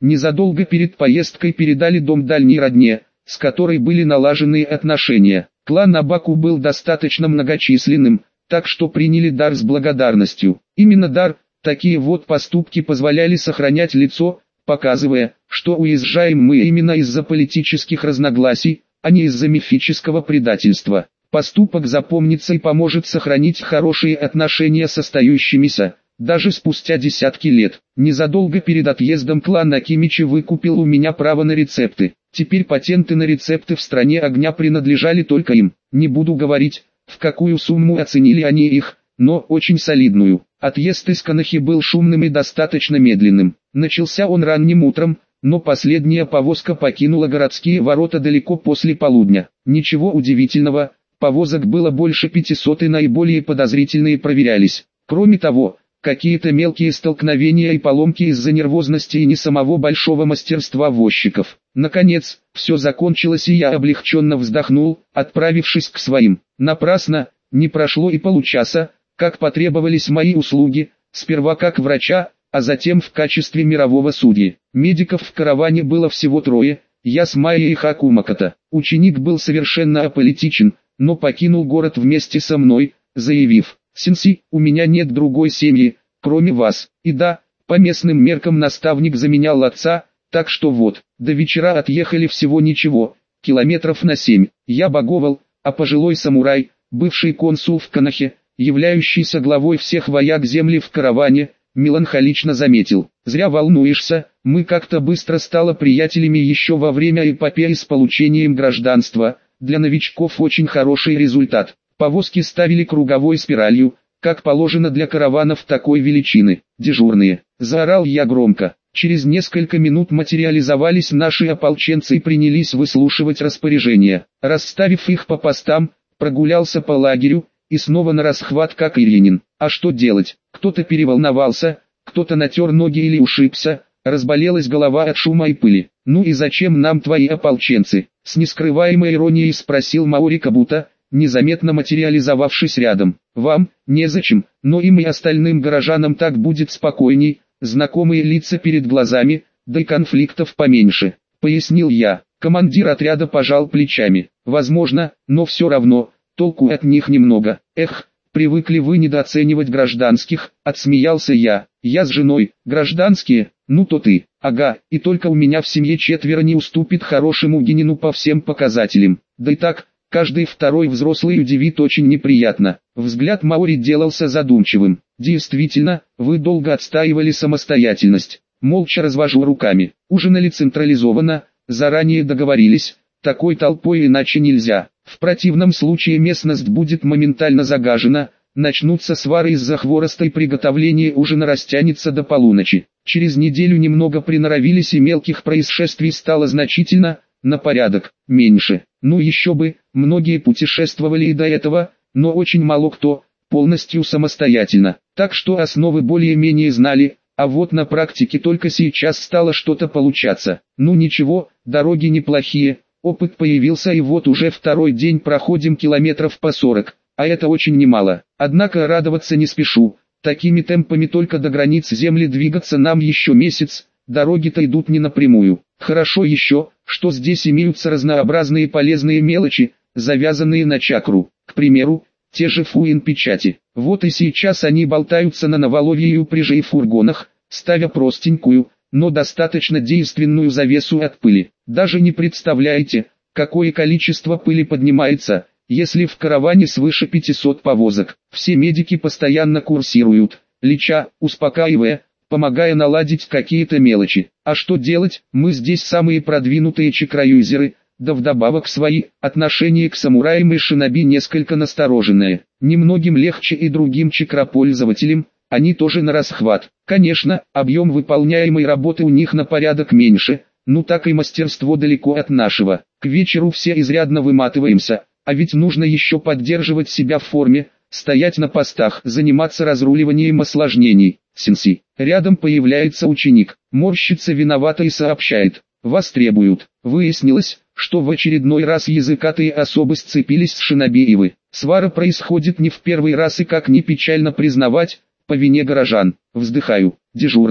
Незадолго перед поездкой передали дом дальней родне, с которой были налажены отношения. Клан Абаку был достаточно многочисленным, так что приняли дар с благодарностью. Именно дар, такие вот поступки позволяли сохранять лицо, показывая, что уезжаем мы именно из-за политических разногласий, а не из-за мифического предательства. Поступок запомнится и поможет сохранить хорошие отношения с остающимися, даже спустя десятки лет. Незадолго перед отъездом клан Акимичи выкупил у меня право на рецепты. Теперь патенты на рецепты в стране огня принадлежали только им. Не буду говорить, в какую сумму оценили они их, но очень солидную. Отъезд из Конохи был шумным и достаточно медленным. Начался он ранним утром, но последняя повозка покинула городские ворота далеко после полудня. Ничего удивительного, повозок было больше 500 и наиболее подозрительные проверялись. Кроме того, какие-то мелкие столкновения и поломки из-за нервозности и не самого большого мастерства возчиков. Наконец, все закончилось и я облегченно вздохнул, отправившись к своим. Напрасно, не прошло и получаса, как потребовались мои услуги, сперва как врача, а затем в качестве мирового судьи. Медиков в караване было всего 3, я с Майей и Хакумаката. Ученик был совершенно аполитичен, но покинул город вместе со мной, заявив: «Сенси, у меня нет другой семьи, кроме вас». И да, по местным меркам наставник заменял отца, так что вот, до вечера отъехали всего ничего, километров на 7. Я Баговал, а пожилой самурай, бывший консул в Конохе, являющийся главой всех вояк земли в караване, меланхолично заметил: «Зря волнуешься, мы как-то быстро стали приятелями еще во время эпопеи с получением гражданства, для новичков очень хороший результат». Повозки ставили круговой спиралью, как положено для караванов такой величины. «Дежурные!» – заорал я громко. Через несколько минут материализовались наши ополченцы и принялись выслушивать распоряжения. Расставив их по постам, прогулялся по лагерю, и снова на расхват как Ильинин. А что делать? Кто-то переволновался, кто-то натер ноги или ушибся, разболелась голова от шума и пыли. «Ну и зачем нам твои ополченцы?» – с нескрываемой иронией спросил Маори Кабута, незаметно материализовавшись рядом. «Вам, незачем, но им и остальным горожанам так будет спокойней, знакомые лица перед глазами, да и конфликтов поменьше», — пояснил я. Командир отряда пожал плечами. «Возможно, но все равно, толку от них немного. Эх, привыкли вы недооценивать гражданских», — отсмеялся я. «Я с женой, гражданские, ну то ты, ага, и только у меня в семье 4 не уступит хорошему генину по всем показателям. Да и так, каждый второй взрослый удивит очень неприятно». Взгляд Маори делался задумчивым. «Действительно, вы долго отстаивали самостоятельность». Молча развожу руками. Ужинали централизованно, заранее договорились, такой толпой иначе нельзя. В противном случае местность будет моментально загажена, начнутся свары из-за хвороста и приготовление ужина растянется до полуночи. Через неделю немного приноровились и мелких происшествий стало значительно, на порядок, меньше. Ну еще бы, многие путешествовали и до этого, но очень мало кто, полностью самостоятельно. Так что основы более-менее знали, а вот на практике только сейчас стало что-то получаться. Ну ничего, дороги неплохие, опыт появился и вот уже второй день проходим километров по 40, а это очень немало. Однако радоваться не спешу, такими темпами только до границ земли двигаться нам еще месяц, дороги-то идут не напрямую. Хорошо еще, что здесь имеются разнообразные полезные мелочи, завязанные на чакру. К примеру, те же фуин-печати. Вот и сейчас они болтаются на новоловье и упряжи и фургонах, ставя простенькую, но достаточно действенную завесу от пыли. Даже не представляете, какое количество пыли поднимается, если в караване свыше 500 повозок. Все медики постоянно курсируют, леча, успокаивая, помогая наладить какие-то мелочи. А что делать, мы здесь самые продвинутые чакраюзеры, да вдобавок свои, отношение к самураям и шиноби несколько настороженное. Немногим легче и другим чакропользователям, они тоже на расхват. Конечно, объем выполняемой работы у них на порядок меньше, но так и мастерство далеко от нашего. К вечеру все изрядно выматываемся, а ведь нужно еще поддерживать себя в форме, стоять на постах, заниматься разруливанием осложнений. Сенси. Рядом появляется ученик, морщится виновато и сообщает: «Вас требуют». Выяснилось, что в очередной раз языкатые особы сцепились с шинобиевы. Свара происходит не в первый раз и, как ни печально признавать, по вине горожан. Вздыхаю. Дежурные.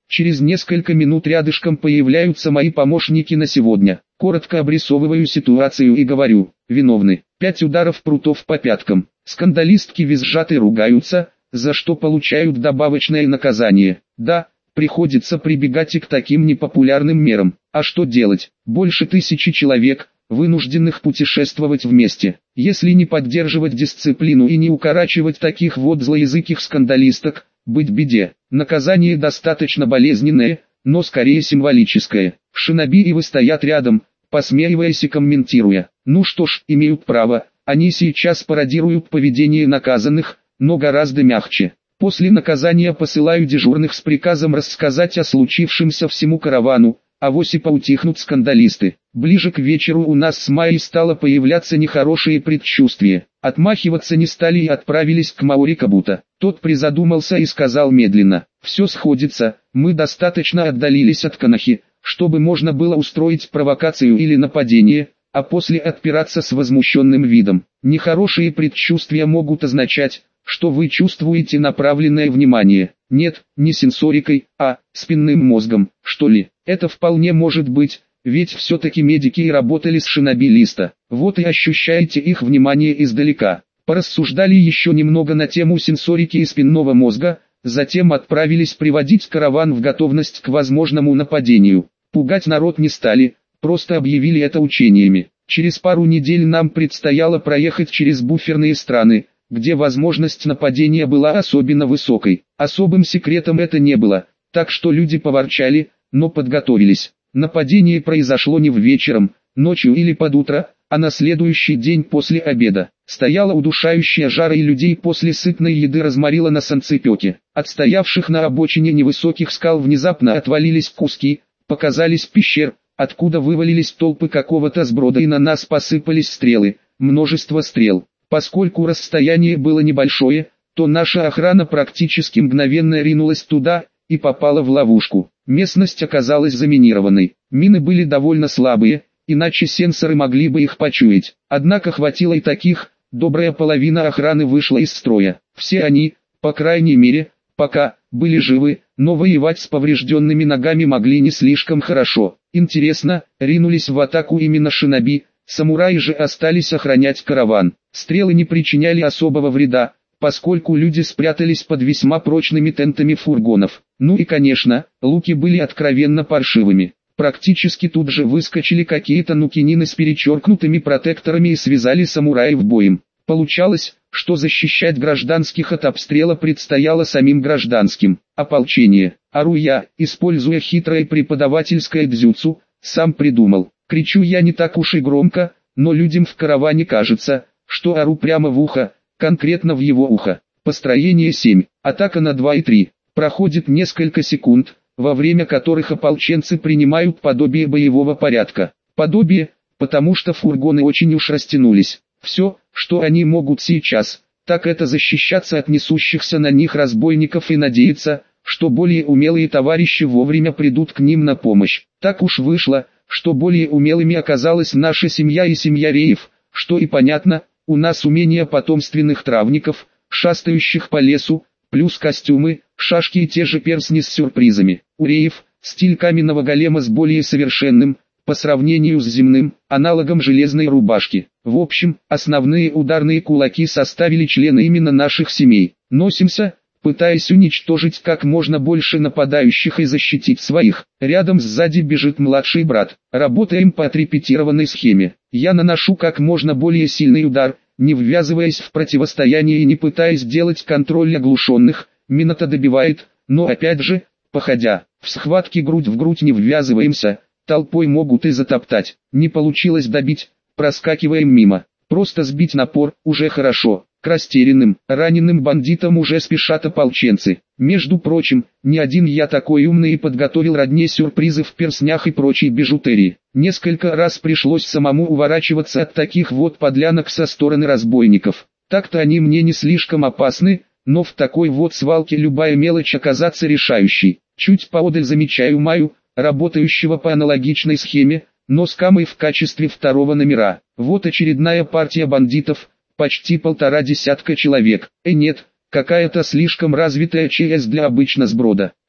Через несколько минут рядышком появляются мои помощники на сегодня. Коротко обрисовываю ситуацию и говорю: виновны. 5 ударов прутов по пяткам. Скандалистки визжат и ругаются, за что получают добавочное наказание. Да, приходится прибегать и к таким непопулярным мерам. А что делать? Больше 1000 человек, вынужденных путешествовать вместе. Если не поддерживать дисциплину и не укорачивать таких вот злоязыких скандалисток, быть беде. Наказание достаточно болезненное, но скорее символическое. Шиноби и вы стоят рядом, посмеиваясь и комментируя. Ну что ж, имеют право, они сейчас пародируют поведение наказанных, но гораздо мягче. После наказания посылаю дежурных с приказом рассказать о случившемся всему каравану, авось и поутихнут скандалисты. Ближе к вечеру у нас с Майей стало появляться нехорошие предчувствия. Отмахиваться не стали и отправились к Маори Кабута. Тот призадумался и сказал медленно: все сходится, мы достаточно отдалились от Канахи, чтобы можно было устроить провокацию или нападение, а после отпираться с возмущенным видом. Нехорошие предчувствия могут означать, что вы чувствуете направленное внимание. Нет, не сенсорикой, а спинным мозгом, что ли. Это вполне может быть, ведь все-таки медики и работали с шиноби листа. Вот и ощущаете их внимание издалека. Порассуждали еще немного на тему сенсорики и спинного мозга, затем отправились приводить караван в готовность к возможному нападению. Пугать народ не стали, просто объявили это учениями. Через пару недель нам предстояло проехать через буферные страны, где возможность нападения была особенно высокой. Особым секретом это не было, так что люди поворчали, но подготовились. Нападение произошло не в вечером, ночью или под утро, а на следующий день после обеда. Стояла удушающая жара и людей после сытной еды разморило на санцепёке. От стоявших на обочине невысоких скал внезапно отвалились куски, показались пещер, откуда вывалились толпы какого-то сброда и на нас посыпались стрелы, множество стрел. Поскольку расстояние было небольшое, то наша охрана практически мгновенно ринулась туда и попала в ловушку. Местность оказалась заминированной. Мины были довольно слабые, иначе сенсоры могли бы их почуять. Однако хватило и таких, добрая половина охраны вышла из строя. Все они, по крайней мере, пока, были живы, но воевать с поврежденными ногами могли не слишком хорошо. Интересно, ринулись в атаку именно шиноби, самураи же остались охранять караван. Стрелы не причиняли особого вреда, поскольку люди спрятались под весьма прочными тентами фургонов. Ну и конечно, луки были откровенно паршивыми. Практически тут же выскочили какие-то нукинины с перечеркнутыми протекторами и связали самураев боем. Получалось, что защищать гражданских от обстрела предстояло самим гражданским. Ополчение. Ору я, используя хитрое преподавательское дзюцу, сам придумал. Кричу я не так уж и громко, но людям в караване кажется, что ору прямо в ухо, конкретно в его ухо. Построение 7, атака на 2 и 3. Проходит несколько секунд, во время которых ополченцы принимают подобие боевого порядка. Подобие, потому что фургоны очень уж растянулись. Все, что они могут сейчас, так это защищаться от несущихся на них разбойников и надеяться, что более умелые товарищи вовремя придут к ним на помощь. Так уж вышло, что более умелыми оказалась наша семья и семья Реев, что и понятно, у нас умения потомственных травников, шастающих по лесу, плюс костюмы, шашки и те же перстни с сюрпризами. У Реев, стиль каменного голема с более совершенным, по сравнению с земным, аналогом железной рубашки. В общем, основные ударные кулаки составили члены именно наших семей. Носимся, пытаясь уничтожить как можно больше нападающих и защитить своих. Рядом сзади бежит младший брат. Работаем по отрепетированной схеме. Я наношу как можно более сильный удар, не ввязываясь в противостояние и не пытаясь делать контроль оглушенных. Минота добивает, но опять же, походя. В схватке грудь в грудь не ввязываемся, толпой могут и затоптать. Не получилось добить, проскакиваем мимо. Просто сбить напор, уже хорошо. К растерянным, раненым бандитам уже спешат ополченцы. Между прочим, не один я такой умный и подготовил родне сюрпризы в перстнях и прочей бижутерии. Несколько раз пришлось самому уворачиваться от таких вот подлянок со стороны разбойников. Так-то они мне не слишком опасны, но в такой вот свалке любая мелочь оказаться решающей. Чуть поодаль замечаю Майю, работающего по аналогичной схеме, но с Камой в качестве второго номера. Вот очередная партия бандитов, почти 1,5 десятка человек. Нет, какая-то слишком развитая ЧС для обычно сброда.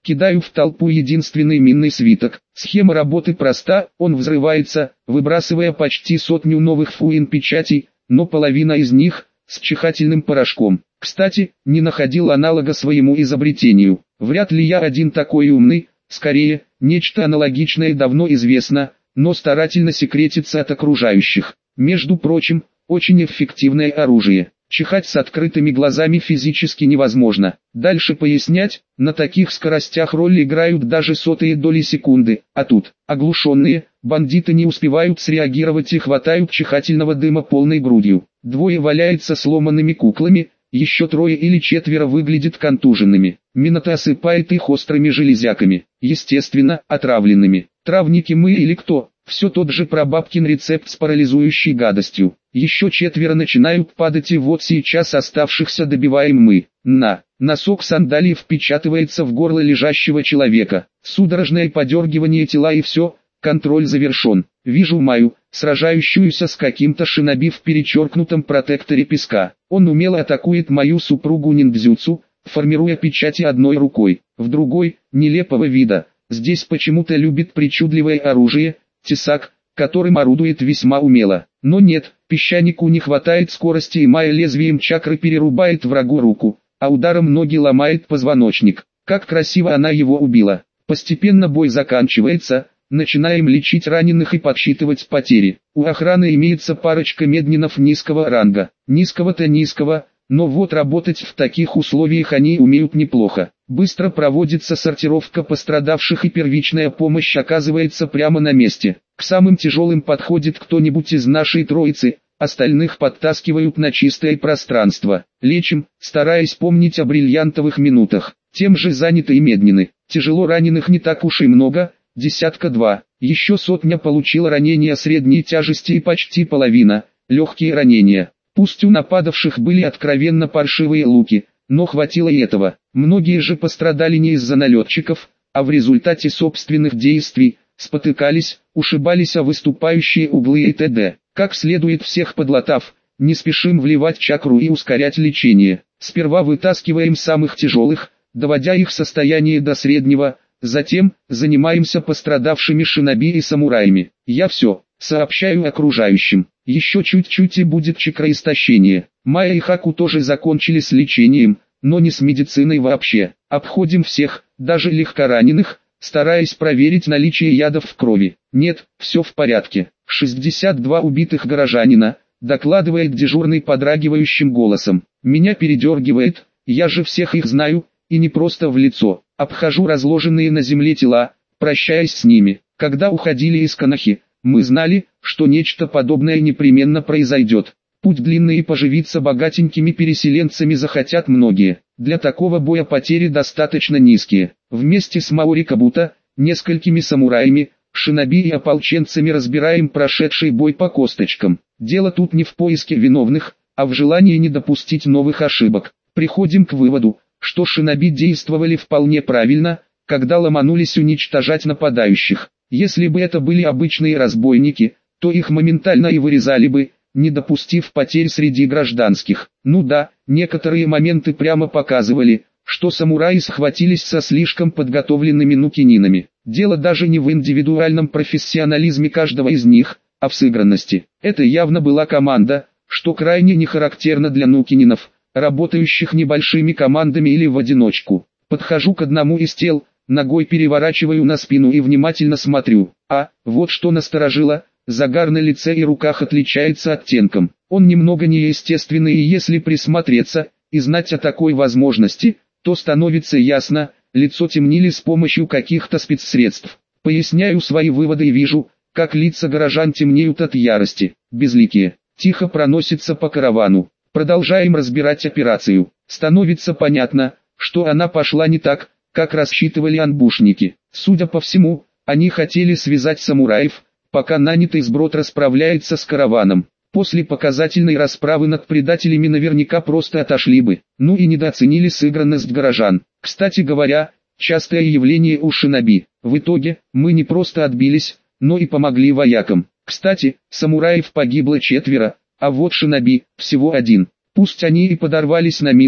Кидаю в толпу единственный минный свиток. Схема работы проста, он взрывается, выбрасывая почти 100 новых фуин-печатей, но половина из них с чихательным порошком. Кстати, не находил аналога своему изобретению. Вряд ли я один такой умный, скорее, нечто аналогичное давно известно, но старательно секретится от окружающих. Между прочим, очень эффективное оружие. Чихать с открытыми глазами физически невозможно. Дальше пояснять, на таких скоростях роль играют даже сотые доли секунды, а тут, оглушенные, бандиты не успевают среагировать и хватают чихательного дыма полной грудью. Двое валяются сломанными куклами, еще трое или четверо выглядят контуженными. Минота осыпает их острыми железяками, естественно, отравленными. Травники мы или кто? Все тот же прабабкин рецепт с парализующей гадостью. Еще четверо начинают падать, и вот сейчас оставшихся добиваем мы. Носок сандалии впечатывается в горло лежащего человека. Судорожное подергивание тела, и все, контроль завершен. Вижу Майю, сражающуюся с каким-то шиноби в перечеркнутом протекторе песка. Он умело атакует мою супругу ниндзюцу, формируя печати одной рукой. В другой, нелепого вида, здесь почему-то любит причудливое оружие, тесак, которым орудует весьма умело. Но нет, песчанику не хватает скорости, и Майя лезвием чакры перерубает врагу руку, а ударом ноги ломает позвоночник. Как красиво она его убила. Постепенно бой заканчивается, начинаем лечить раненых и подсчитывать потери. У охраны имеется парочка меднинов низкого ранга. Низкого-то низкого, но вот работать в таких условиях они умеют неплохо. Быстро проводится сортировка пострадавших, и первичная помощь оказывается прямо на месте. К самым тяжелым подходит кто-нибудь из нашей троицы, остальных подтаскивают на чистое пространство. Лечим, стараясь помнить о бриллиантовых минутах. Тем же заняты и меднины. Тяжело раненых не так уж и много, десятка-два. Еще сотня получила ранения средней тяжести и почти половина – легкие ранения. Пусть у нападавших были откровенно паршивые луки, но хватило и этого. Многие же пострадали не из-за налетчиков, а в результате собственных действий, спотыкались, ушибались о выступающие углы и т.д. Как следует всех подлатав, не спешим вливать чакру и ускорять лечение. Сперва вытаскиваем самых тяжелых, доводя их состояние до среднего, затем занимаемся пострадавшими шиноби и самураями. Я все сообщаю окружающим. Еще чуть-чуть и будет чакроистощение. Майя и Хаку тоже закончили с лечением, но не с медициной вообще. Обходим всех, даже легкораненых, стараясь проверить наличие ядов в крови. Нет, все в порядке. 62 убитых горожанина, докладывает дежурный подрагивающим голосом. Меня передергивает, я же всех их знаю, и не просто в лицо. Обхожу разложенные на земле тела, прощаясь с ними. Когда уходили из Канахи, мы знали, что нечто подобное непременно произойдет. Путь длинный, и поживиться богатенькими переселенцами захотят многие. Для такого боя потери достаточно низкие. Вместе с Маори Кабуто, несколькими самураями, шиноби и ополченцами разбираем прошедший бой по косточкам. Дело тут не в поиске виновных, а в желании не допустить новых ошибок. Приходим к выводу, что шиноби действовали вполне правильно, когда ломанулись уничтожать нападающих. Если бы это были обычные разбойники, то их моментально и вырезали бы, не допустив потерь среди гражданских. Ну да, некоторые моменты прямо показывали, что самураи схватились со слишком подготовленными нукининами. Дело даже не в индивидуальном профессионализме каждого из них, а в сыгранности. Это явно была команда, что крайне не характерно для нукининов, работающих небольшими командами или в одиночку. Подхожу к одному из тел, ногой переворачиваю на спину и внимательно смотрю. Вот что насторожило, загар на лице и руках отличается оттенком. Он немного неестественный, и если присмотреться и знать о такой возможности, то становится ясно, лицо темнили с помощью каких-то спецсредств. Поясняю свои выводы и вижу, как лица горожан темнеют от ярости. Безликие, тихо проносится по каравану. Продолжаем разбирать операцию. Становится понятно, что она пошла не так, как рассчитывали анбушники. Судя по всему, они хотели связать самураев, пока нанятый сброд расправляется с караваном. После показательной расправы над предателями наверняка просто отошли бы. Ну и недооценили сыгранность горожан. Кстати говоря, частое явление у шиноби. В итоге, мы не просто отбились, но и помогли воякам. Кстати, самураев погибло 4, а вот шиноби всего 1. Пусть они и подорвались на минах,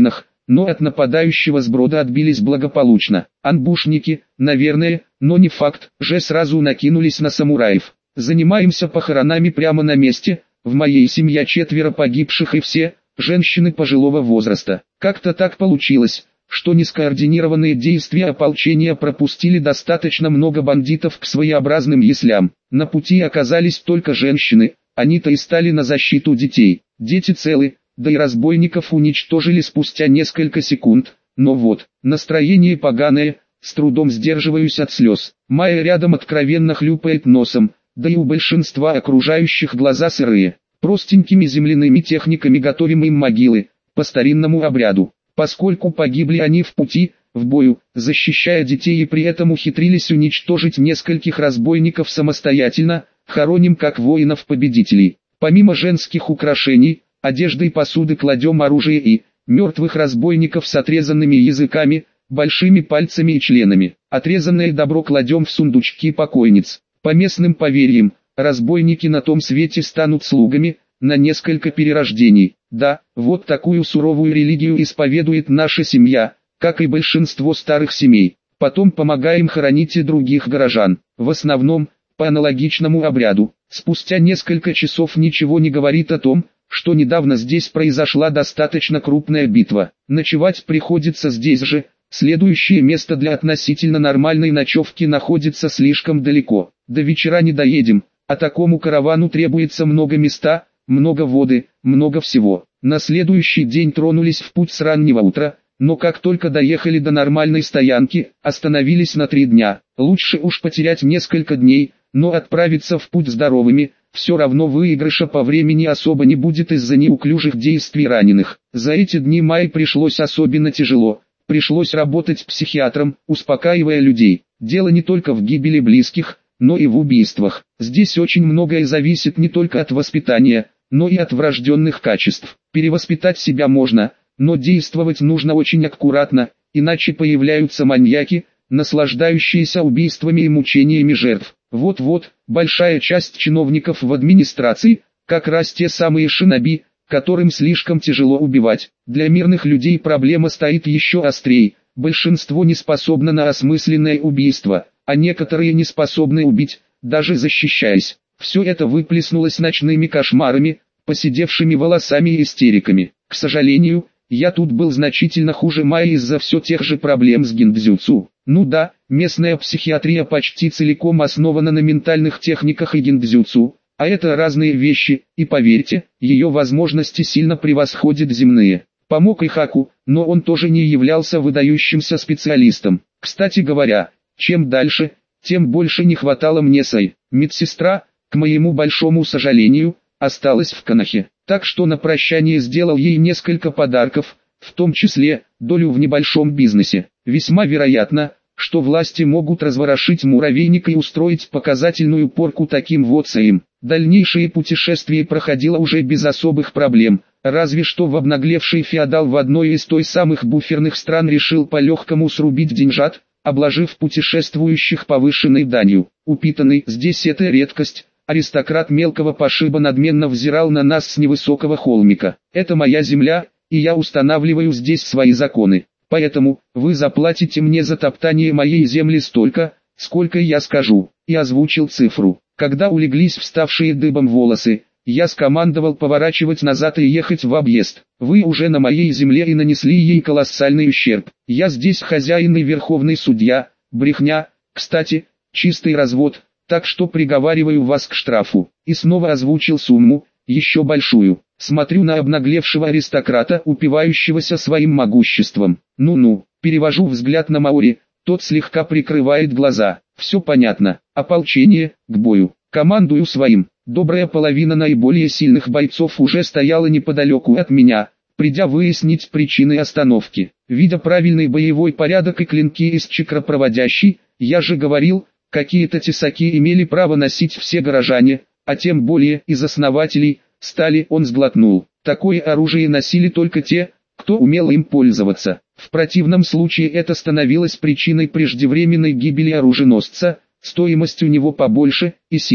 но от нападающего сброда отбились благополучно. Анбушники, наверное, но не факт, же сразу накинулись на самураев. Занимаемся похоронами прямо на месте, в моей семье 4 погибших и все, женщины пожилого возраста. Как-то так получилось, что нескоординированные действия ополчения пропустили достаточно много бандитов к своеобразным яслям. На пути оказались только женщины, они-то и стали на защиту детей. Дети целы, да и разбойников уничтожили спустя несколько секунд, но вот, настроение поганое, с трудом сдерживаюсь от слез. Майя рядом откровенно хлюпает носом, да и у большинства окружающих глаза сырые. Простенькими земляными техниками готовим им могилы, по старинному обряду. Поскольку погибли они в пути, в бою, защищая детей и при этом ухитрились уничтожить нескольких разбойников самостоятельно, хороним как воинов-победителей. Помимо женских украшений, одежды и посуды кладем оружие и мертвых разбойников с отрезанными языками, большими пальцами и членами. Отрезанное добро кладем в сундучки покойниц. По местным поверьям, разбойники на том свете станут слугами, на несколько перерождений. Да, вот такую суровую религию исповедует наша семья, как и большинство старых семей. Потом помогаем хоронить и других горожан, в основном, по аналогичному обряду. Спустя несколько часов ничего не говорит о том, что недавно здесь произошла достаточно крупная битва. Ночевать приходится здесь же, следующее место для относительно нормальной ночевки находится слишком далеко. До вечера не доедем, а такому каравану требуется много места, много воды, много всего. На следующий день тронулись в путь с раннего утра, но как только доехали до нормальной стоянки, остановились на 3 дня. Лучше уж потерять несколько дней, но отправиться в путь здоровыми, все равно выигрыша по времени особо не будет из-за неуклюжих действий раненых. За эти дни Майе пришлось особенно тяжело, пришлось работать психиатром, успокаивая людей. Дело не только в гибели близких, но и в убийствах. Здесь очень многое зависит не только от воспитания, но и от врожденных качеств. Перевоспитать себя можно, но действовать нужно очень аккуратно, иначе появляются маньяки, наслаждающиеся убийствами и мучениями жертв. Вот-вот, большая часть чиновников в администрации, как раз те самые шиноби, которым слишком тяжело убивать. Для мирных людей проблема стоит еще острее, большинство не способно на осмысленное убийство, а некоторые не способны убить, даже защищаясь. Все это выплеснулось ночными кошмарами, поседевшими волосами и истериками. К сожалению, я тут был значительно хуже Майи из-за все тех же проблем с гиндзюцу. Ну да, местная психиатрия почти целиком основана на ментальных техниках и гиндзюцу, а это разные вещи, и поверьте, ее возможности сильно превосходят земные. Помог Ихаку, но он тоже не являлся выдающимся специалистом. Кстати говоря, чем дальше, тем больше не хватало мне Сай. Медсестра, к моему большому сожалению, осталась в Конохе, так что на прощание сделал ей несколько подарков, в том числе долю в небольшом бизнесе. Весьма вероятно, что власти могут разворошить муравейник и устроить показательную порку таким вот Саим. Дальнейшее путешествие проходило уже без особых проблем, разве что в обнаглевший феодал в одной из той самых буферных стран решил по-легкому срубить деньжат, обложив путешествующих повышенной данью. Упитанный, здесь это редкость, аристократ мелкого пошиба надменно взирал на нас с невысокого холмика. Это моя земля, и я устанавливаю здесь свои законы. Поэтому, вы заплатите мне за топтание моей земли столько, сколько я скажу, и озвучил цифру. Когда улеглись вставшие дыбом волосы, я скомандовал поворачивать назад и ехать в объезд. Вы уже на моей земле и нанесли ей колоссальный ущерб. Я здесь хозяин и верховный судья, брехня, кстати, чистый развод, так что приговариваю вас к штрафу. И снова озвучил сумму, еще большую. Смотрю на обнаглевшего аристократа, упивающегося своим могуществом. Ну-ну, перевожу взгляд на Маори, тот слегка прикрывает глаза. Все понятно. Ополчение, к бою. Командую своим. Добрая половина наиболее сильных бойцов уже стояла неподалеку от меня, придя выяснить причины остановки. Видя правильный боевой порядок и клинки из чакропроводящей, я же говорил, какие-то тесаки имели право носить все горожане, а тем более из основателей, стали, он сглотнул. Такое оружие носили только те, кто умел им пользоваться. В противном случае это становилось причиной преждевременной гибели оруженосца, стоимость у него побольше, и сильно.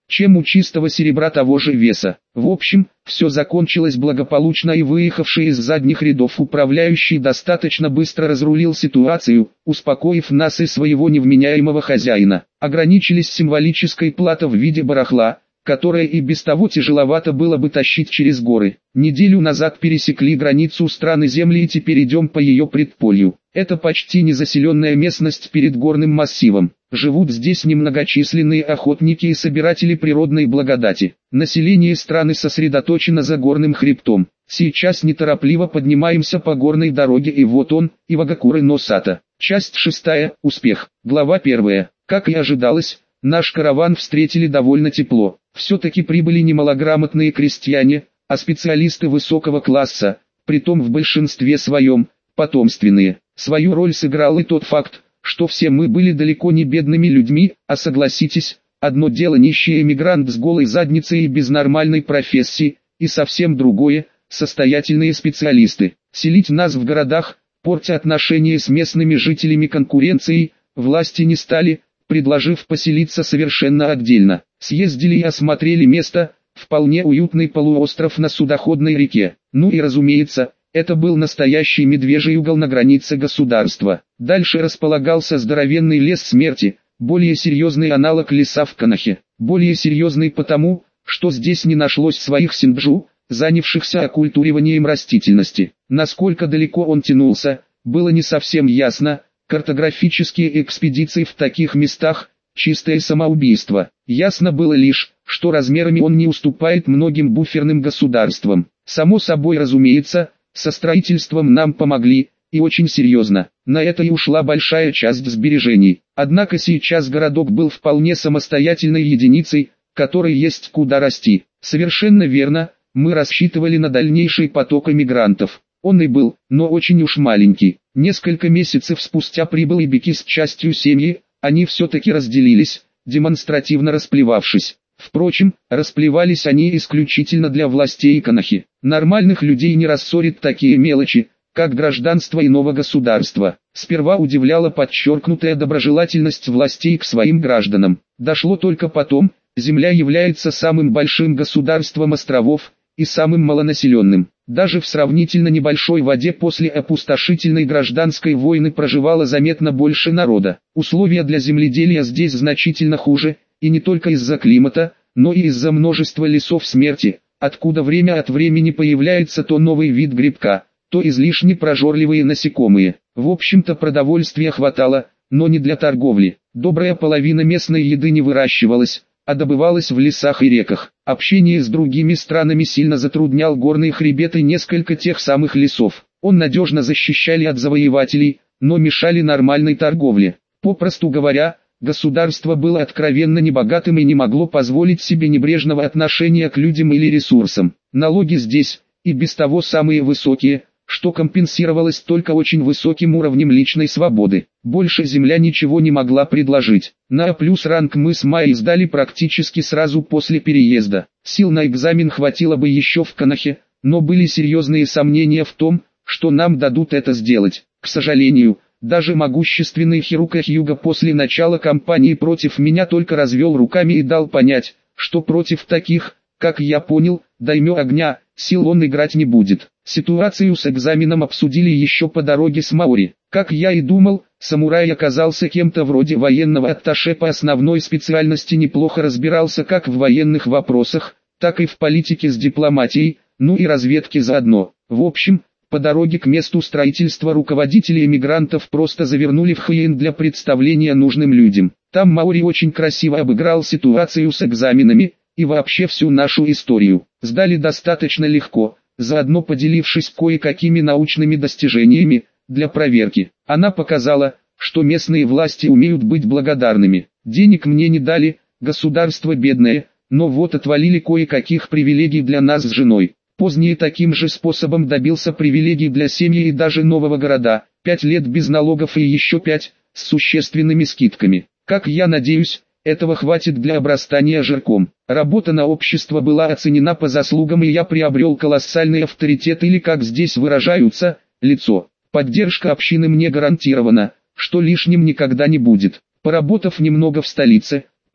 чем у чистого серебра того же веса. В общем, все закончилось благополучно, и выехавший из задних рядов управляющий достаточно быстро разрулил ситуацию, успокоив нас и своего невменяемого хозяина. Ограничились символической платой в виде барахла, которое и без того тяжеловато было бы тащить через горы. Неделю назад пересекли границу страны Земли и теперь идем по ее предполью. Это почти незаселенная местность перед горным массивом. Живут здесь немногочисленные охотники и собиратели природной благодати. Население страны сосредоточено за горным хребтом. Сейчас неторопливо поднимаемся по горной дороге, и вот он, Ивагакуры-но-Сато. Часть 6. Успех. Глава 1. Как и ожидалось, наш караван встретили довольно тепло. Все-таки прибыли не малограмотные крестьяне, а специалисты высокого класса, притом в большинстве своем, потомственные. Свою роль сыграл и тот факт, что все мы были далеко не бедными людьми, а согласитесь, одно дело нищий эмигрант с голой задницей и без нормальной профессии, и совсем другое – состоятельные специалисты. Селить нас в городах, портя отношения с местными жителями конкуренцией, власти не стали, предложив поселиться совершенно отдельно. Съездили и осмотрели место, вполне уютный полуостров на судоходной реке. Ну и разумеется, это был настоящий медвежий угол на границе государства. Дальше располагался здоровенный лес смерти, более серьезный аналог леса в Канахе. Более серьезный потому, что здесь не нашлось своих синджу, занявшихся оккультуриванием растительности. Насколько далеко он тянулся, было не совсем ясно. Картографические экспедиции в таких местах – чистое самоубийство. Ясно было лишь, что размерами он не уступает многим буферным государствам. Само собой разумеется, со строительством нам помогли, и очень серьезно. На это и ушла большая часть сбережений. Однако сейчас городок был вполне самостоятельной единицей, которой есть куда расти. Совершенно верно, мы рассчитывали на дальнейший поток эмигрантов. Он и был, но очень уж маленький. Несколько месяцев спустя прибыл и Беки с частью семьи, они все-таки разделились, демонстративно расплевавшись. Впрочем, расплевались они исключительно для властей Канахи. Нормальных людей не рассорят такие мелочи, как гражданство иного государства. Сперва удивляла подчеркнутая доброжелательность властей к своим гражданам. Дошло только потом, земля является самым большим государством островов и самым малонаселенным. Даже в сравнительно небольшой воде после опустошительной гражданской войны проживало заметно больше народа. Условия для земледелия здесь значительно хуже, и не только из-за климата, но и из-за множества лесов смерти, откуда время от времени появляется то новый вид грибка, то излишне прожорливые насекомые. В общем-то продовольствия хватало, но не для торговли. Добрая половина местной еды не выращивалась, а добывалась в лесах и реках. Общение с другими странами сильно затруднял горный хребет и несколько тех самых лесов. Он надежно защищали от завоевателей, но мешали нормальной торговле. Попросту говоря, государство было откровенно небогатым и не могло позволить себе небрежного отношения к людям или ресурсам. Налоги здесь, и без того самые высокие, что компенсировалось только очень высоким уровнем личной свободы. Больше земля ничего не могла предложить. На А+ ранг мы с Майей сдали практически сразу после переезда. Сил на экзамен хватило бы еще в Канахе, но были серьезные сомнения в том, что нам дадут это сделать. К сожалению, даже могущественный Хирука Хьюга после начала кампании против меня только развел руками и дал понять, что против таких, как я понял, даймё огня, сил он играть не будет. Ситуацию с экзаменом обсудили еще по дороге с Маори. Как я и думал, самурай оказался кем-то вроде военного атташе по основной специальности, неплохо разбирался как в военных вопросах, так и в политике с дипломатией, ну и разведке заодно. В общем, по дороге к месту строительства руководители эмигрантов просто завернули в Хейн для представления нужным людям. Там Маори очень красиво обыграл ситуацию с экзаменами, и вообще всю нашу историю. Сдали достаточно легко, заодно поделившись кое-какими научными достижениями, для проверки. Она показала, что местные власти умеют быть благодарными. Денег мне не дали, государство бедное, но вот отвалили кое-каких привилегий для нас с женой. Позднее таким же способом добился привилегий для семьи и даже нового города, 5 лет без налогов и еще 5, с существенными скидками. Как я надеюсь, этого хватит для обрастания жирком. Работа на общество была оценена по заслугам, и я приобрел колоссальный авторитет, или, как здесь выражаются, лицо. Поддержка общины мне гарантирована, что лишним никогда не будет. Поработав немного в столице,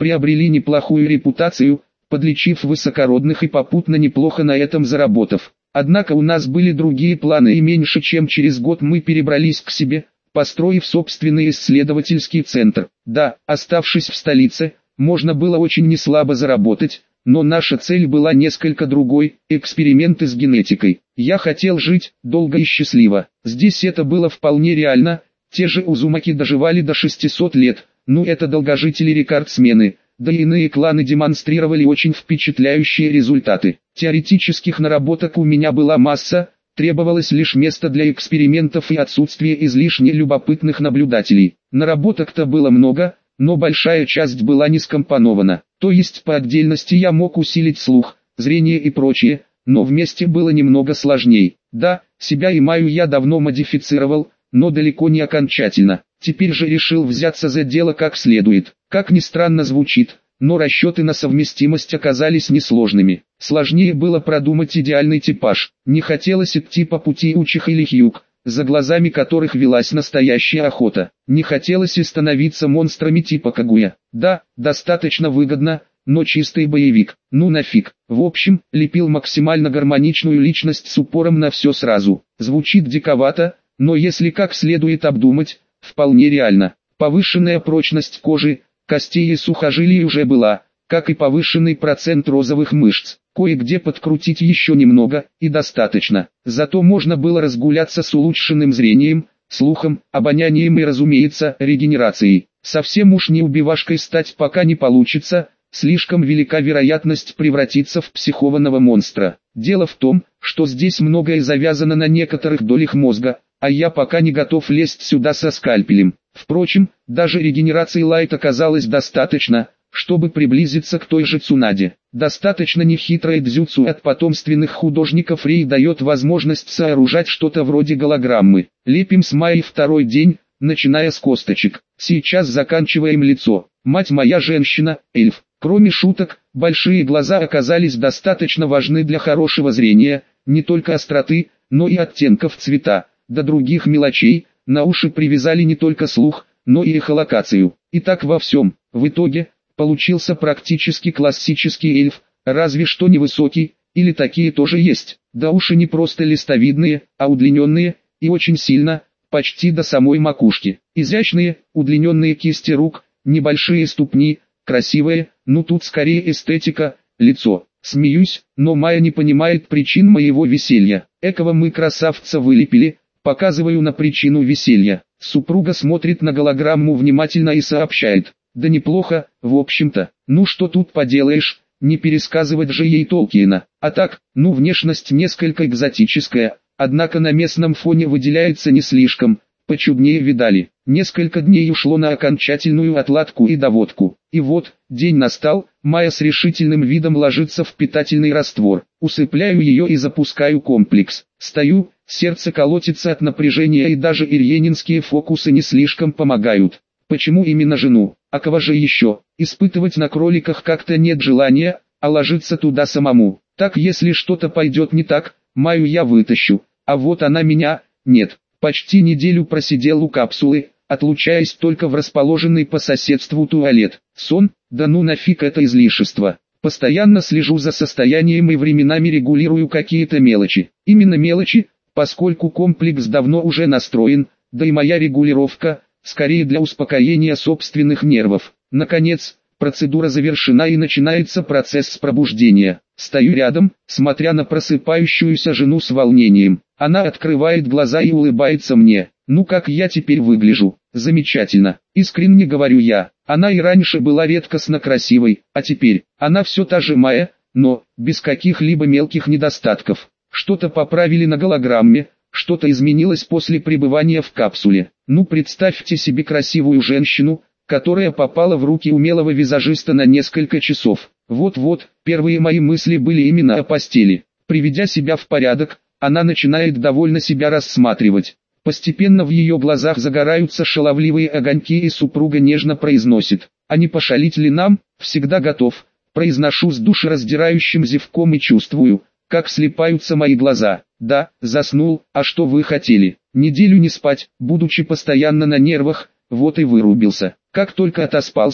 приобрели неплохую репутацию, подлечив высокородных и попутно неплохо на этом заработав. Однако у нас были другие планы, и меньше чем через год мы перебрались к себе, построив собственный исследовательский центр. Да, оставшись в столице, можно было очень неслабо заработать, но наша цель была несколько другой – эксперименты с генетикой. Я хотел жить долго и счастливо. Здесь это было вполне реально, те же узумаки доживали до 600 лет, это долгожители-рекордсмены, да и иные кланы демонстрировали очень впечатляющие результаты. Теоретических наработок у меня была масса, требовалось лишь место для экспериментов и отсутствие излишне любопытных наблюдателей. Наработок-то было много, но большая часть была не скомпонована. То есть по отдельности я мог усилить слух, зрение и прочее, но вместе было немного сложней. Да, себя и Майю я давно модифицировал, но далеко не окончательно. Теперь же решил взяться за дело как следует. Как ни странно звучит, но расчеты на совместимость оказались несложными. Сложнее было продумать идеальный типаж. Не хотелось идти по пути Учих или Хьюг, за глазами которых велась настоящая охота. Не хотелось и становиться монстрами типа Кагуя. Да, достаточно выгодно, но чистый боевик. Ну нафиг. В общем, лепил максимально гармоничную личность с упором на все сразу. Звучит диковато, но если как следует обдумать, вполне реально. Повышенная прочность кожи, костей и сухожилий уже была, как и повышенный процент розовых мышц. Кое-где подкрутить еще немного, и достаточно. Зато можно было разгуляться с улучшенным зрением, слухом, обонянием и, разумеется, регенерацией. Совсем уж не убивашкой стать пока не получится, слишком велика вероятность превратиться в психованного монстра. Дело в том, что здесь многое завязано на некоторых долях мозга, а я пока не готов лезть сюда со скальпелем. Впрочем, даже регенерации Лайт оказалось достаточно, чтобы приблизиться к той же Цунаде. Достаточно нехитрое дзюцу от потомственных художников Рей дает возможность сооружать что-то вроде голограммы. Лепим с Майей второй день, начиная с косточек. Сейчас заканчиваем лицо. Мать моя женщина, эльф. Кроме шуток, большие глаза оказались достаточно важны для хорошего зрения, не только остроты, но и оттенков цвета, до других мелочей. На уши привязали не только слух, но и эхолокацию. И так во всем. В итоге, получился практически классический эльф, разве что невысокий, или такие тоже есть. Да уши не просто листовидные, а удлиненные, и очень сильно, почти до самой макушки. Изящные, удлиненные кисти рук, небольшие ступни, красивые, тут скорее эстетика, лицо. Смеюсь, но Майя не понимает причин моего веселья. Экого мы красавца вылепили, показываю на причину веселья. Супруга смотрит на голограмму внимательно и сообщает: да неплохо, в общем-то. Что тут поделаешь, не пересказывать же ей Толкиена. А так, внешность несколько экзотическая, однако на местном фоне выделяется не слишком. Почуднее видали. Несколько дней ушло на окончательную отладку и доводку. И вот, день настал, Майя с решительным видом ложится в питательный раствор. Усыпляю ее и запускаю комплекс. Стою, сердце колотится от напряжения, и даже ирьенинские фокусы не слишком помогают. Почему именно жену? А кого же еще? Испытывать на кроликах как-то нет желания, а ложиться туда самому. Так если что-то пойдет не так, Майю я вытащу, а вот она меня, нет. Почти неделю просидел у капсулы, отлучаясь только в расположенный по соседству туалет. Сон? Да нафиг это излишество. Постоянно слежу за состоянием и временами регулирую какие-то мелочи. Именно мелочи, поскольку комплекс давно уже настроен, да и моя регулировка, скорее для успокоения собственных нервов. Наконец, процедура завершена и начинается процесс пробуждения. Стою рядом, смотря на просыпающуюся жену с волнением. Она открывает глаза и улыбается мне. Как я теперь выгляжу? Замечательно. Искренне говорю я. Она и раньше была редкостно красивой, а теперь, она все та же Майя, но, без каких-либо мелких недостатков. Что-то поправили на голограмме, что-то изменилось после пребывания в капсуле. Представьте себе красивую женщину, которая попала в руки умелого визажиста на несколько часов. Вот-вот, первые мои мысли были именно о постели. Приведя себя в порядок, она начинает довольно себя рассматривать. Постепенно в ее глазах загораются шаловливые огоньки, и супруга нежно произносит: «А не пошалить ли нам? Всегда готов». Произношу с душераздирающим зевком и чувствую, как слипаются мои глаза. Да, заснул, а что вы хотели? Неделю не спать, будучи постоянно на нервах, вот и вырубился. Как только отоспался,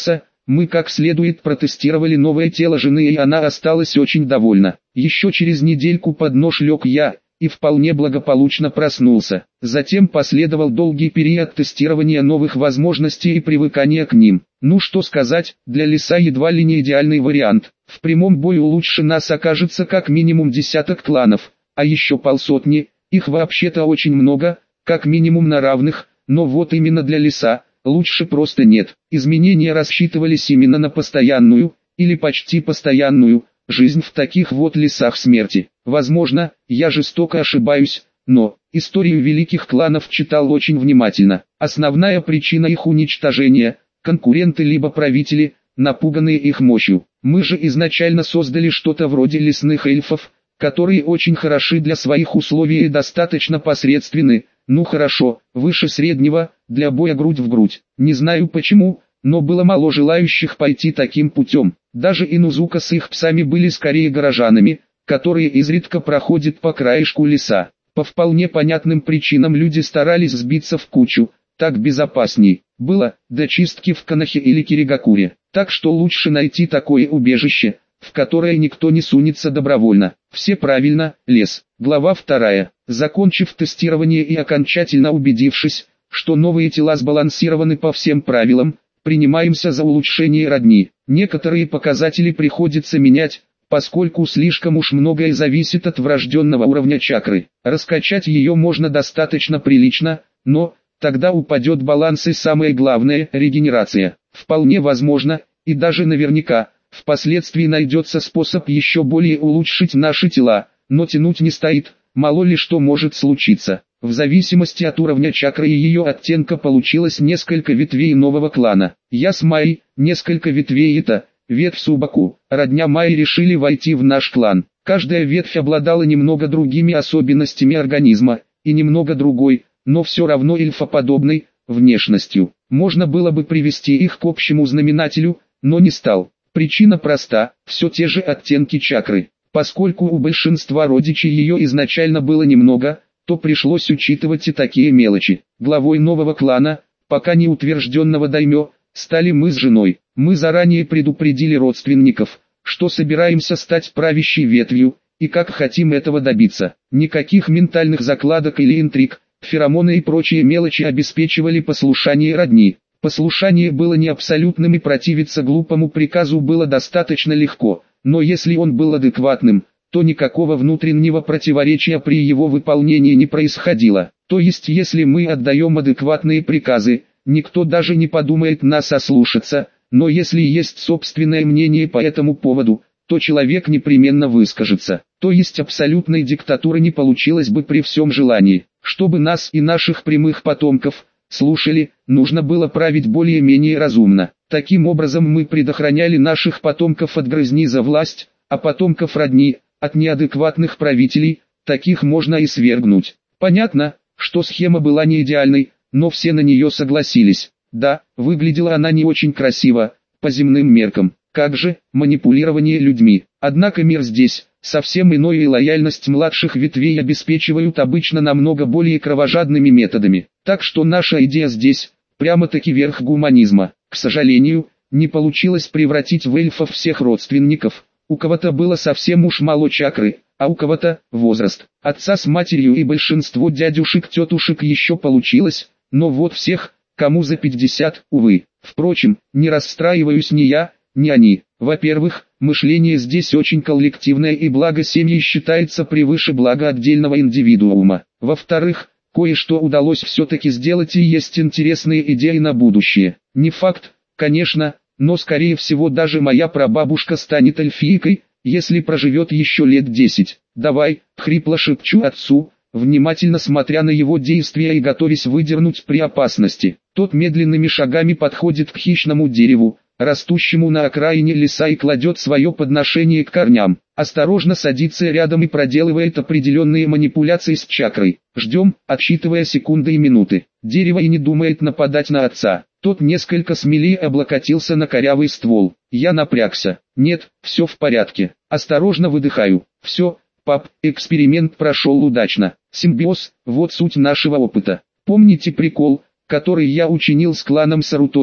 Мы как следует протестировали новое тело жены, и она осталась очень довольна. Еще через недельку под нож лег я, и вполне благополучно проснулся. Затем последовал долгий период тестирования новых возможностей и привыкания к ним. Ну что сказать, для леса едва ли не идеальный вариант. В прямом бою лучше нас окажется как минимум десяток кланов, а еще полсотни, их вообще-то очень много, как минимум на равных, но вот именно для леса лучше просто нет. Изменения рассчитывались именно на постоянную, или почти постоянную, жизнь в таких вот лесах смерти. Возможно, я жестоко ошибаюсь, но историю великих кланов читал очень внимательно. Основная причина их уничтожения – конкуренты либо правители, напуганные их мощью. Мы же изначально создали что-то вроде лесных эльфов, которые очень хороши для своих условий и достаточно посредственны, ну хорошо, выше среднего, для боя грудь в грудь. Не знаю почему, но было мало желающих пойти таким путем. Даже Инузука с их псами были скорее горожанами, которые изредка проходят по краешку леса. По вполне понятным причинам люди старались сбиться в кучу, так безопасней было, до чистки в Конохе или Киригакуре. Так что лучше найти такое убежище, в которое никто не сунется добровольно. Все правильно, лес. Глава 2. Закончив тестирование и окончательно убедившись, что новые тела сбалансированы по всем правилам, принимаемся за улучшение родни. Некоторые показатели приходится менять, поскольку слишком уж многое зависит от врожденного уровня чакры. Раскачать ее можно достаточно прилично, но тогда упадет баланс и самое главное – регенерация. Вполне возможно, и даже наверняка, впоследствии найдется способ еще более улучшить наши тела, но тянуть не стоит, мало ли что может случиться. В зависимости от уровня чакры и ее оттенка получилось несколько ветвей нового клана. Я с Майей, несколько ветвей это, ветвь Субаку, родня Майи решили войти в наш клан. Каждая ветвь обладала немного другими особенностями организма, и немного другой, но все равно эльфоподобной, внешностью. Можно было бы привести их к общему знаменателю, но не стал. Причина проста, все те же оттенки чакры. Поскольку у большинства родичей ее изначально было немного, то пришлось учитывать и такие мелочи. Главой нового клана, пока не утвержденного даймё, стали мы с женой. Мы заранее предупредили родственников, что собираемся стать правящей ветвью, и как хотим этого добиться. Никаких ментальных закладок или интриг, феромоны и прочие мелочи обеспечивали послушание родни. Послушание было не абсолютным и противиться глупому приказу было достаточно легко, но если он был адекватным, то никакого внутреннего противоречия при его выполнении не происходило. То есть если мы отдаем адекватные приказы, никто даже не подумает нас ослушаться, но если есть собственное мнение по этому поводу, то человек непременно выскажется. То есть абсолютной диктатуры не получилось бы при всем желании. Чтобы нас и наших прямых потомков слушали, нужно было править более-менее разумно. Таким образом мы предохраняли наших потомков от грызни за власть, а потомков родни от неадекватных правителей, таких можно и свергнуть. Понятно, что схема была не идеальной, но все на нее согласились. Да, выглядела она не очень красиво, по земным меркам. Как же, манипулирование людьми. Однако мир здесь, совсем иной, и лояльность младших ветвей обеспечивают обычно намного более кровожадными методами. Так что наша идея здесь, прямо-таки верх гуманизма. К сожалению, не получилось превратить в эльфов всех родственников. У кого-то было совсем уж мало чакры, а у кого-то возраст. Отца с матерью и большинство дядюшек-тетушек еще получилось, но вот всех, кому за 50, увы. Впрочем, не расстраиваюсь ни я, ни они. Во-первых, мышление здесь очень коллективное, и благо семьи считается превыше блага отдельного индивидуума. Во-вторых, кое-что удалось все-таки сделать, и есть интересные идеи на будущее. Не факт, конечно, но скорее всего даже моя прабабушка станет эльфийкой, если проживет еще лет 10. «Давай», — хрипло шепчу отцу, внимательно смотря на его действия и готовясь выдернуть при опасности. Тот медленными шагами подходит к хищному дереву, растущему на окраине леса, и кладет свое подношение к корням. Осторожно садится рядом и проделывает определенные манипуляции с чакрой. Ждем, отсчитывая секунды и минуты. Дерево и не думает нападать на отца. Тот несколько смелее облокотился на корявый ствол. Я напрягся. Нет, все в порядке. Осторожно выдыхаю. Все, пап, эксперимент прошел удачно. Симбиоз, вот суть нашего опыта. Помните прикол, который я учинил с кланом Сарутоби,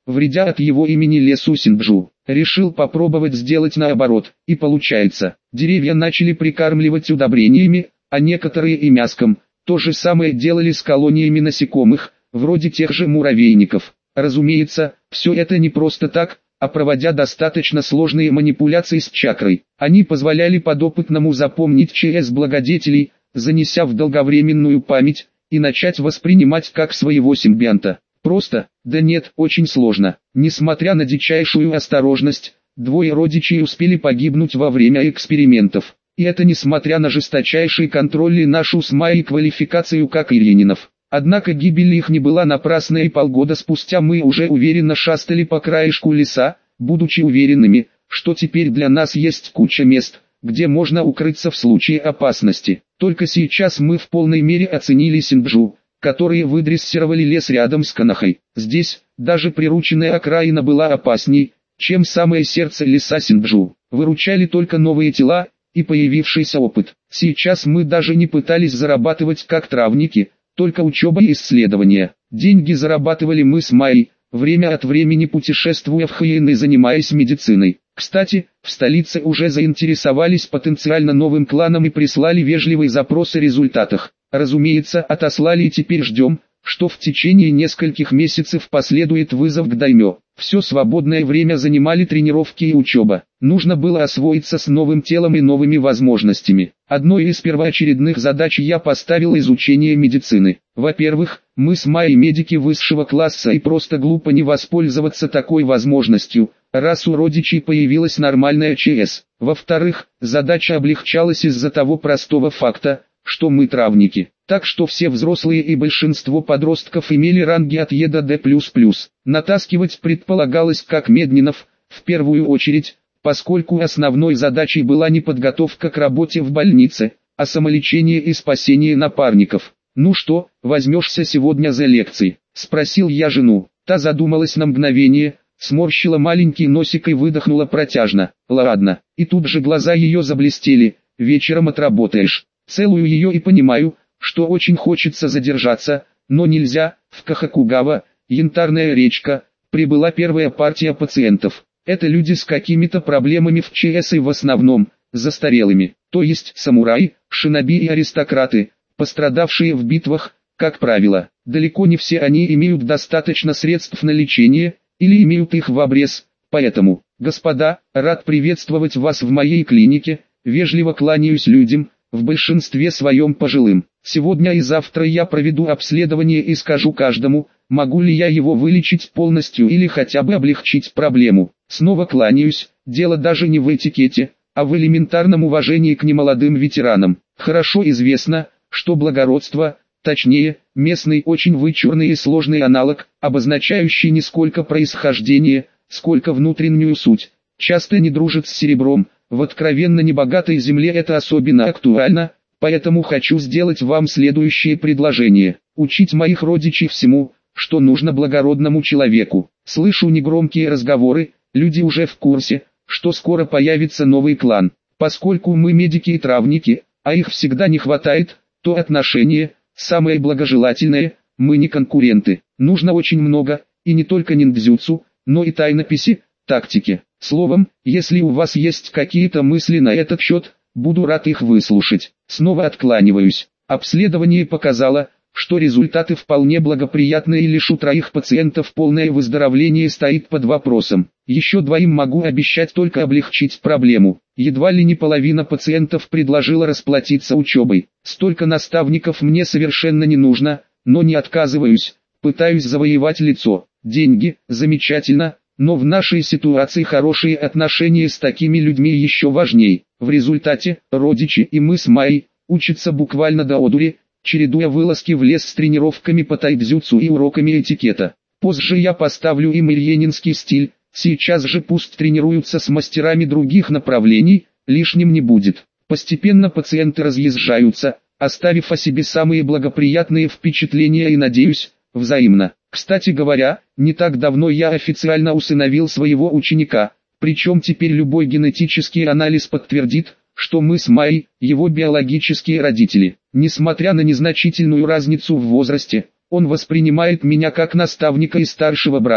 вредя от его имени лесу Синджу. Решил попробовать сделать наоборот, и получается. Деревья начали прикармливать удобрениями, а некоторые и мяском. То же самое делали с колониями насекомых, вроде тех же муравейников. Разумеется, все это не просто так, а проводя достаточно сложные манипуляции с чакрой. Они позволяли подопытному запомнить ЧС благодетелей, занеся в долговременную память, и начать воспринимать как своего симбионта. Просто, да нет, очень сложно. Несмотря на дичайшую осторожность, двое родичей успели погибнуть во время экспериментов. И это несмотря на жесточайший контроль и нашу с Майей квалификацию как ирининов. Однако гибель их не была напрасной, и полгода спустя мы уже уверенно шастали по краешку леса, будучи уверенными, что теперь для нас есть куча мест, где можно укрыться в случае опасности. Только сейчас мы в полной мере оценили Синджу, которые выдрессировали лес рядом с Канахой. Здесь, даже прирученная окраина была опасней, чем самое сердце леса Синджу. Выручали только новые тела и появившийся опыт. Сейчас мы даже не пытались зарабатывать как травники, только учеба и исследования. Деньги зарабатывали мы с Майей, время от времени путешествуя в Хайен и занимаясь медициной. Кстати, в столице уже заинтересовались потенциально новым кланом и прислали вежливый запрос о результатах. Разумеется, отослали, и теперь ждем, что в течение нескольких месяцев последует вызов к даймё. Все свободное время занимали тренировки и учеба. Нужно было освоиться с новым телом и новыми возможностями. Одной из первоочередных задач я поставил изучение медицины. Во-первых, мы с Майей медики высшего класса, и просто глупо не воспользоваться такой возможностью, раз у родичей появилась нормальная ЧС. Во-вторых, задача облегчалась из-за того простого факта, что мы травники. Так что все взрослые и большинство подростков имели ранги от Е до Д++. Натаскивать предполагалось как меднинов, в первую очередь, поскольку основной задачей была не подготовка к работе в больнице, а самолечение и спасение напарников. «Ну что, возьмешься сегодня за лекции?» – спросил я жену. Та задумалась на мгновение, сморщила маленький носик и выдохнула протяжно. «Ладно». И тут же глаза ее заблестели. «Вечером отработаешь». Целую ее и понимаю, что очень хочется задержаться, но нельзя. В Кахакугава, Янтарная речка, прибыла первая партия пациентов. Это люди с какими-то проблемами в ЧС и в основном, застарелыми, то есть самураи, шиноби и аристократы, пострадавшие в битвах, как правило. Далеко не все они имеют достаточно средств на лечение, или имеют их в обрез, поэтому, господа, рад приветствовать вас в моей клинике, вежливо кланяюсь людям, в большинстве своем пожилым. Сегодня и завтра я проведу обследование и скажу каждому, могу ли я его вылечить полностью или хотя бы облегчить проблему. Снова кланяюсь, дело даже не в этикете, а в элементарном уважении к немолодым ветеранам. Хорошо известно, что благородство, точнее, местный очень вычурный и сложный аналог, обозначающий не сколько происхождение, сколько внутреннюю суть, часто не дружит с серебром. В откровенно небогатой земле это особенно актуально, поэтому хочу сделать вам следующее предложение. Учить моих родичей всему, что нужно благородному человеку. Слышу негромкие разговоры, люди уже в курсе, что скоро появится новый клан. Поскольку мы медики и травники, а их всегда не хватает, то отношение, самое благожелательное, мы не конкуренты. Нужно очень много, и не только ниндзюцу, но и тайнописи, тактики. Словом, если у вас есть какие-то мысли на этот счет, буду рад их выслушать. Снова откланиваюсь. Обследование показало, что результаты вполне благоприятные, и лишь у 3 пациентов полное выздоровление стоит под вопросом. Еще 2 могу обещать только облегчить проблему. Едва ли не половина пациентов предложила расплатиться учебой. Столько наставников мне совершенно не нужно, но не отказываюсь, пытаюсь завоевать лицо. Деньги, замечательно. Но в нашей ситуации хорошие отношения с такими людьми еще важнее. В результате, родичи и мы с Майей, учатся буквально до одури, чередуя вылазки в лес с тренировками по тайцзюцу и уроками этикета. Позже я поставлю им ильенинский стиль, сейчас же пусть тренируются с мастерами других направлений, лишним не будет. Постепенно пациенты разъезжаются, оставив о себе самые благоприятные впечатления и, надеюсь, взаимно. Кстати говоря, не так давно я официально усыновил своего ученика, причем теперь любой генетический анализ подтвердит, что мы с Майей, его биологические родители. Несмотря на незначительную разницу в возрасте, он воспринимает меня как наставника и старшего брата,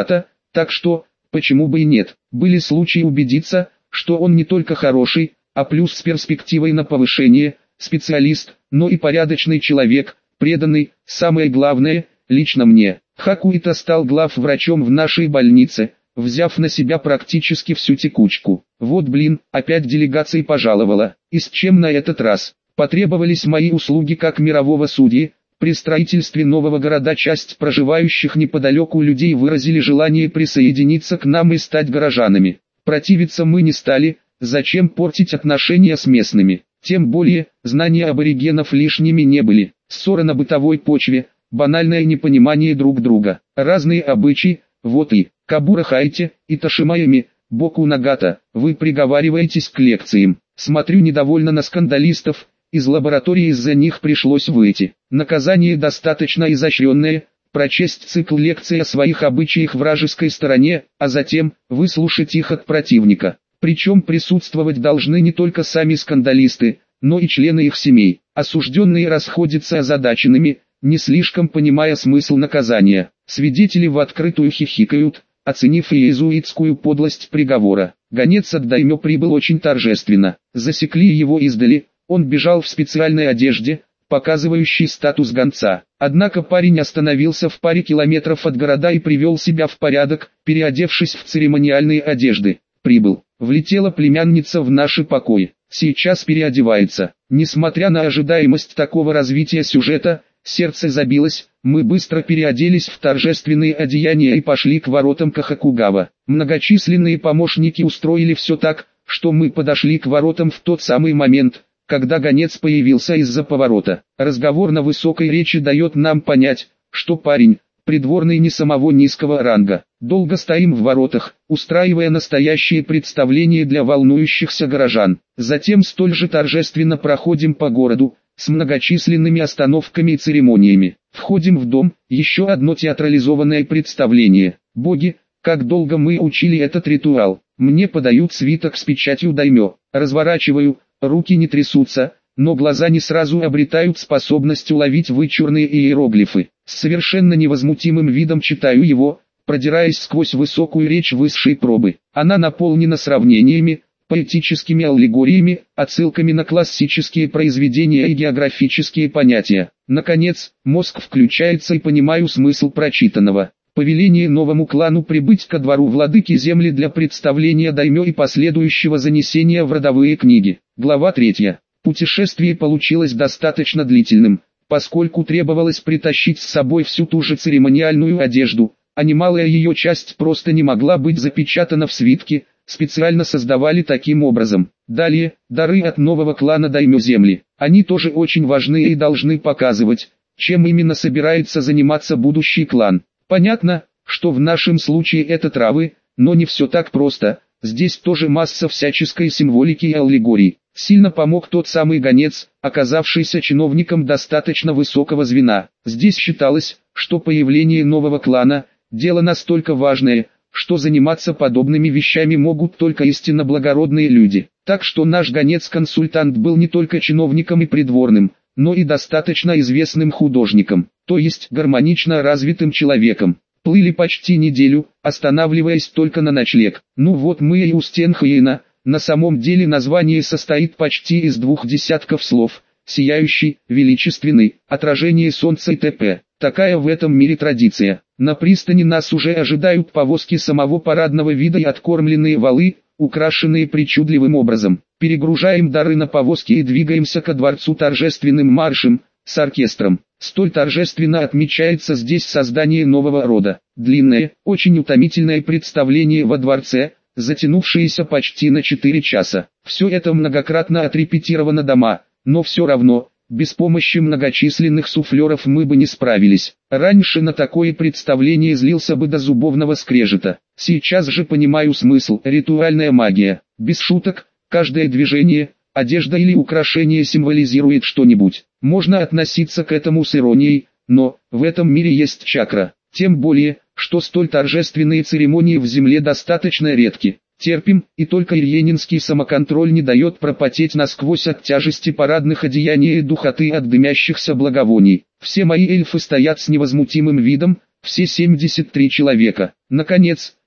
так что, почему бы и нет. Были случаи убедиться, что он не только хороший, а плюс с перспективой на повышение, специалист, но и порядочный человек, преданный, самое главное, лично мне. Хакуита стал главврачом в нашей больнице, взяв на себя практически всю текучку. Вот блин, опять делегация пожаловала. И с чем на этот раз? Потребовались мои услуги как мирового судьи. При строительстве нового города часть проживающих неподалеку людей выразили желание присоединиться к нам и стать горожанами. Противиться мы не стали, зачем портить отношения с местными? Тем более, знания аборигенов лишними не были. Ссоры на бытовой почве, банальное непонимание друг друга, разные обычаи, вот и Кабура Хайте и Ташимаями, Боку Нагата, вы приговариваетесь к лекциям. Смотрю недовольно на скандалистов, из лаборатории из-за них пришлось выйти. Наказание достаточно изощренное, прочесть цикл лекций о своих обычаях вражеской стороне, а затем выслушать их от противника. Причем присутствовать должны не только сами скандалисты, но и члены их семей. Осужденные расходятся озадаченными, не слишком понимая смысл наказания. Свидетели в открытую хихикают, оценив иезуитскую подлость приговора. Гонец от даймё прибыл очень торжественно. Засекли его издали, он бежал в специальной одежде, показывающей статус гонца. Однако парень остановился в паре километров от города и привел себя в порядок, переодевшись в церемониальные одежды. Прибыл. Влетела племянница в наши покои. Сейчас переодевается. Несмотря на ожидаемость такого развития сюжета, сердце забилось, мы быстро переоделись в торжественные одеяния и пошли к воротам Кахакугава. Многочисленные помощники устроили все так, что мы подошли к воротам в тот самый момент, когда гонец появился из-за поворота. Разговор на высокой речи дает нам понять, что парень, придворный не самого низкого ранга. Долго стоим в воротах, устраивая настоящее представление для волнующихся горожан. Затем столь же торжественно проходим по городу, с многочисленными остановками и церемониями. Входим в дом, еще одно театрализованное представление. Боги, как долго мы учили этот ритуал. Мне подают свиток с печатью даймё. Разворачиваю, руки не трясутся, но глаза не сразу обретают способность уловить вычурные иероглифы. С совершенно невозмутимым видом читаю его, продираясь сквозь высокую речь высшей пробы. Она наполнена сравнениями, поэтическими аллегориями, отсылками на классические произведения и географические понятия. Наконец, мозг включается и понимаю смысл прочитанного. Повеление новому клану прибыть ко двору владыки земли для представления даймё и последующего занесения в родовые книги. Глава 3. Путешествие получилось достаточно длительным, поскольку требовалось притащить с собой всю ту же церемониальную одежду, а немалая ее часть просто не могла быть запечатана в свитке, специально создавали таким образом. Далее, дары от нового клана даймё земли. Они тоже очень важны и должны показывать, чем именно собирается заниматься будущий клан. Понятно, что в нашем случае это травы, но не все так просто, здесь тоже масса всяческой символики и аллегорий. Сильно помог тот самый гонец, оказавшийся чиновником достаточно высокого звена. Здесь считалось, что появление нового клана – дело настолько важное, что заниматься подобными вещами могут только истинно благородные люди. Так что наш гонец-консультант был не только чиновником и придворным, но и достаточно известным художником, то есть гармонично развитым человеком. Плыли почти неделю, останавливаясь только на ночлег. Ну вот мы и у стен Хейна. На самом деле название состоит почти из 2 десятков слов: сияющий, величественный, отражение солнца и т.п. Такая в этом мире традиция. На пристани нас уже ожидают повозки самого парадного вида и откормленные валы, украшенные причудливым образом. Перегружаем дары на повозки и двигаемся ко дворцу торжественным маршем, с оркестром. Столь торжественно отмечается здесь создание нового рода. Длинное, очень утомительное представление во дворце, затянувшееся почти на 4 часа. Все это многократно отрепетировано дома, но все равно, без помощи многочисленных суфлеров мы бы не справились. Раньше на такое представление злился бы до зубовного скрежета. Сейчас же понимаю смысл. Ритуальная магия. Без шуток, каждое движение, одежда или украшение символизирует что-нибудь. Можно относиться к этому с иронией, но в этом мире есть чакра. Тем более, что столь торжественные церемонии в земле достаточно редки. Терпим, и только ирьенинский самоконтроль не дает пропотеть насквозь от тяжести парадных одеяний и духоты от дымящихся благовоний. Все мои эльфы стоят с невозмутимым видом, все 73 человека. Наконец,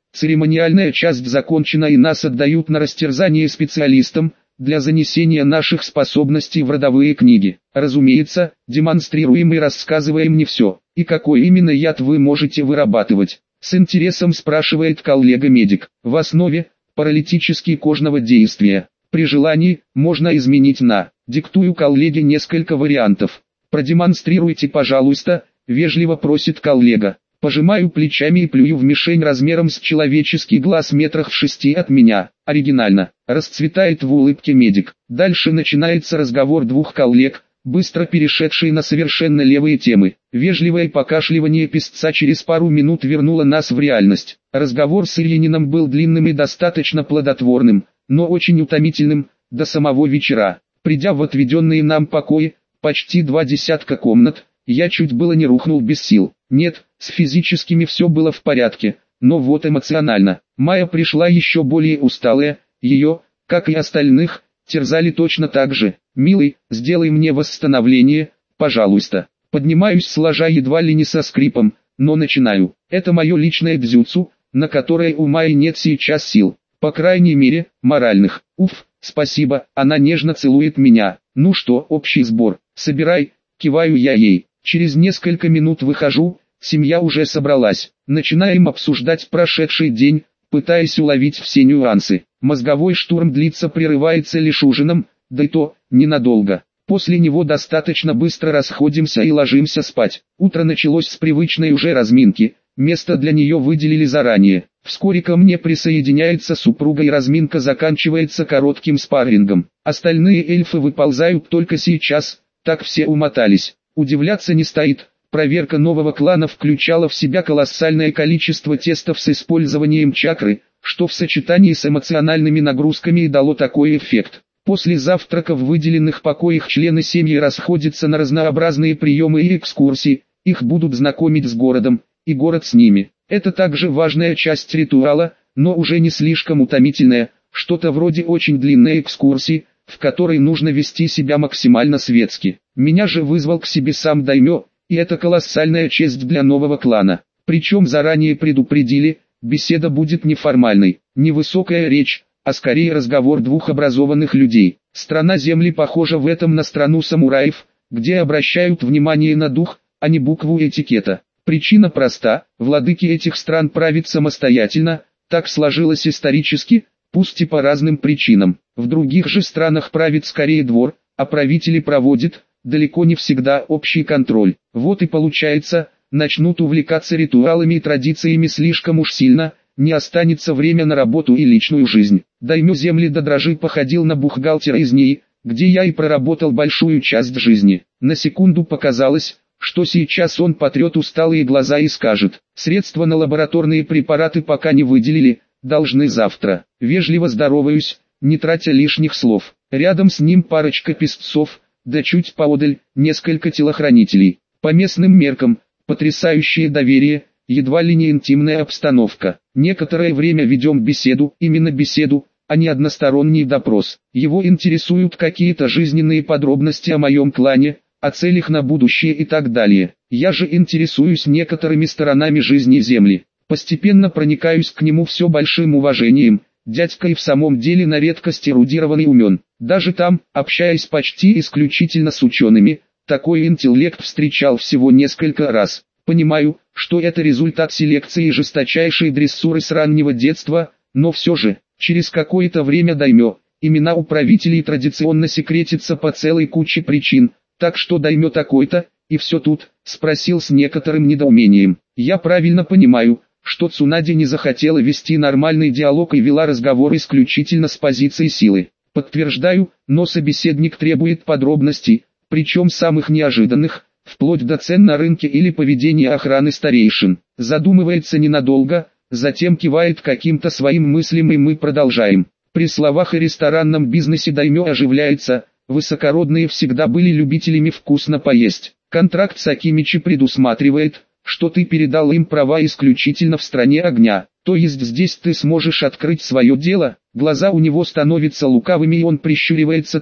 Церемониальная часть закончена и нас отдают на растерзание специалистам, для занесения наших способностей в родовые книги. Разумеется, демонстрируем и рассказываем не все. И какой именно яд вы можете вырабатывать? С интересом спрашивает коллега-медик. В основе – паралитический кожного действия. При желании, можно изменить на. Диктую коллеге несколько вариантов. Продемонстрируйте, пожалуйста, вежливо просит коллега. Пожимаю плечами и плюю в мишень размером с человеческий глаз метрах в 6 от меня. Оригинально. Расцветает в улыбке медик. Дальше начинается разговор двух коллег, быстро перешедший на совершенно левые темы. Вежливое покашливание писца через пару минут вернуло нас в реальность. Разговор с Ильининым был длинным и достаточно плодотворным, но очень утомительным, до самого вечера. Придя в отведенные нам покои, почти 2 десятка комнат, я чуть было не рухнул без сил. Нет, с физическими все было в порядке, но вот эмоционально. Майя пришла еще более усталая, ее, как и остальных, терзали точно так же. «Милый, сделай мне восстановление, пожалуйста». Поднимаюсь, сложа едва ли не со скрипом, но начинаю. Это мое личное дзюцу, на которое у Майи нет сейчас сил. По крайней мере, моральных. Уф, спасибо, она нежно целует меня. Ну что, общий сбор, собирай, киваю я ей. Через несколько минут выхожу, семья уже собралась. Начинаем обсуждать прошедший день, пытаясь уловить все нюансы. Мозговой штурм длится, прерывается лишь ужином, да и то, ненадолго. После него достаточно быстро расходимся и ложимся спать. Утро началось с привычной уже разминки, место для нее выделили заранее. Вскоре ко мне присоединяется супруга и разминка заканчивается коротким спаррингом. Остальные эльфы выползают только сейчас, так все умотались. Удивляться не стоит, проверка нового клана включала в себя колоссальное количество тестов с использованием чакры, что в сочетании с эмоциональными нагрузками и дало такой эффект. После завтрака в выделенных покоях члены семьи расходятся на разнообразные приемы и экскурсии, их будут знакомить с городом, и город с ними. Это также важная часть ритуала, но уже не слишком утомительная, что-то вроде очень длинной экскурсии, в которой нужно вести себя максимально светски. Меня же вызвал к себе сам Даймё, и это колоссальная честь для нового клана. Причем заранее предупредили, беседа будет неформальной, не высокая речь, а скорее разговор двух образованных людей. Страна Земли похожа в этом на страну самураев, где обращают внимание на дух, а не букву этикета. Причина проста, владыки этих стран правят самостоятельно, так сложилось исторически, пусть и по разным причинам. В других же странах правит скорее двор, а правители проводят, далеко не всегда, общий контроль. Вот и получается, начнут увлекаться ритуалами и традициями слишком уж сильно, не останется время на работу и личную жизнь. Даймё земли до дрожи походил на бухгалтера из НИИ, где я и проработал большую часть жизни. На секунду показалось, что сейчас он потрет усталые глаза и скажет: средства на лабораторные препараты пока не выделили, должны завтра. Вежливо здороваюсь, не тратя лишних слов. Рядом с ним парочка песцов, да чуть поодаль, несколько телохранителей. По местным меркам, потрясающее доверие, едва ли не интимная обстановка. Некоторое время ведем беседу, именно беседу, а не односторонний допрос. Его интересуют какие-то жизненные подробности о моем клане, о целях на будущее и так далее. Я же интересуюсь некоторыми сторонами жизни Земли. Постепенно проникаюсь к нему все большим уважением. Дядька и в самом деле на редкость эрудирован и умен. Даже там, общаясь почти исключительно с учеными, такой интеллект встречал всего несколько раз. Понимаю, что это результат селекции и жесточайшей дрессуры с раннего детства, но все же, через какое-то время Даймё, имена управителей традиционно секретятся по целой куче причин, так что Даймё такой-то, и все тут, спросил с некоторым недоумением. Я правильно понимаю, что Цунаде не захотела вести нормальный диалог и вела разговор исключительно с позиции силы. Подтверждаю, но собеседник требует подробностей, причем самых неожиданных, вплоть до цен на рынке или поведения охраны старейшин. Задумывается ненадолго, затем кивает каким-то своим мыслям, и мы продолжаем. При словах о ресторанном бизнесе Даймё оживляется, высокородные всегда были любителями вкусно поесть. Контракт с Акимичи предусматривает, что ты передал им права исключительно в стране огня, то есть здесь ты сможешь открыть свое дело. Глаза у него становятся лукавыми и он прищуривается так,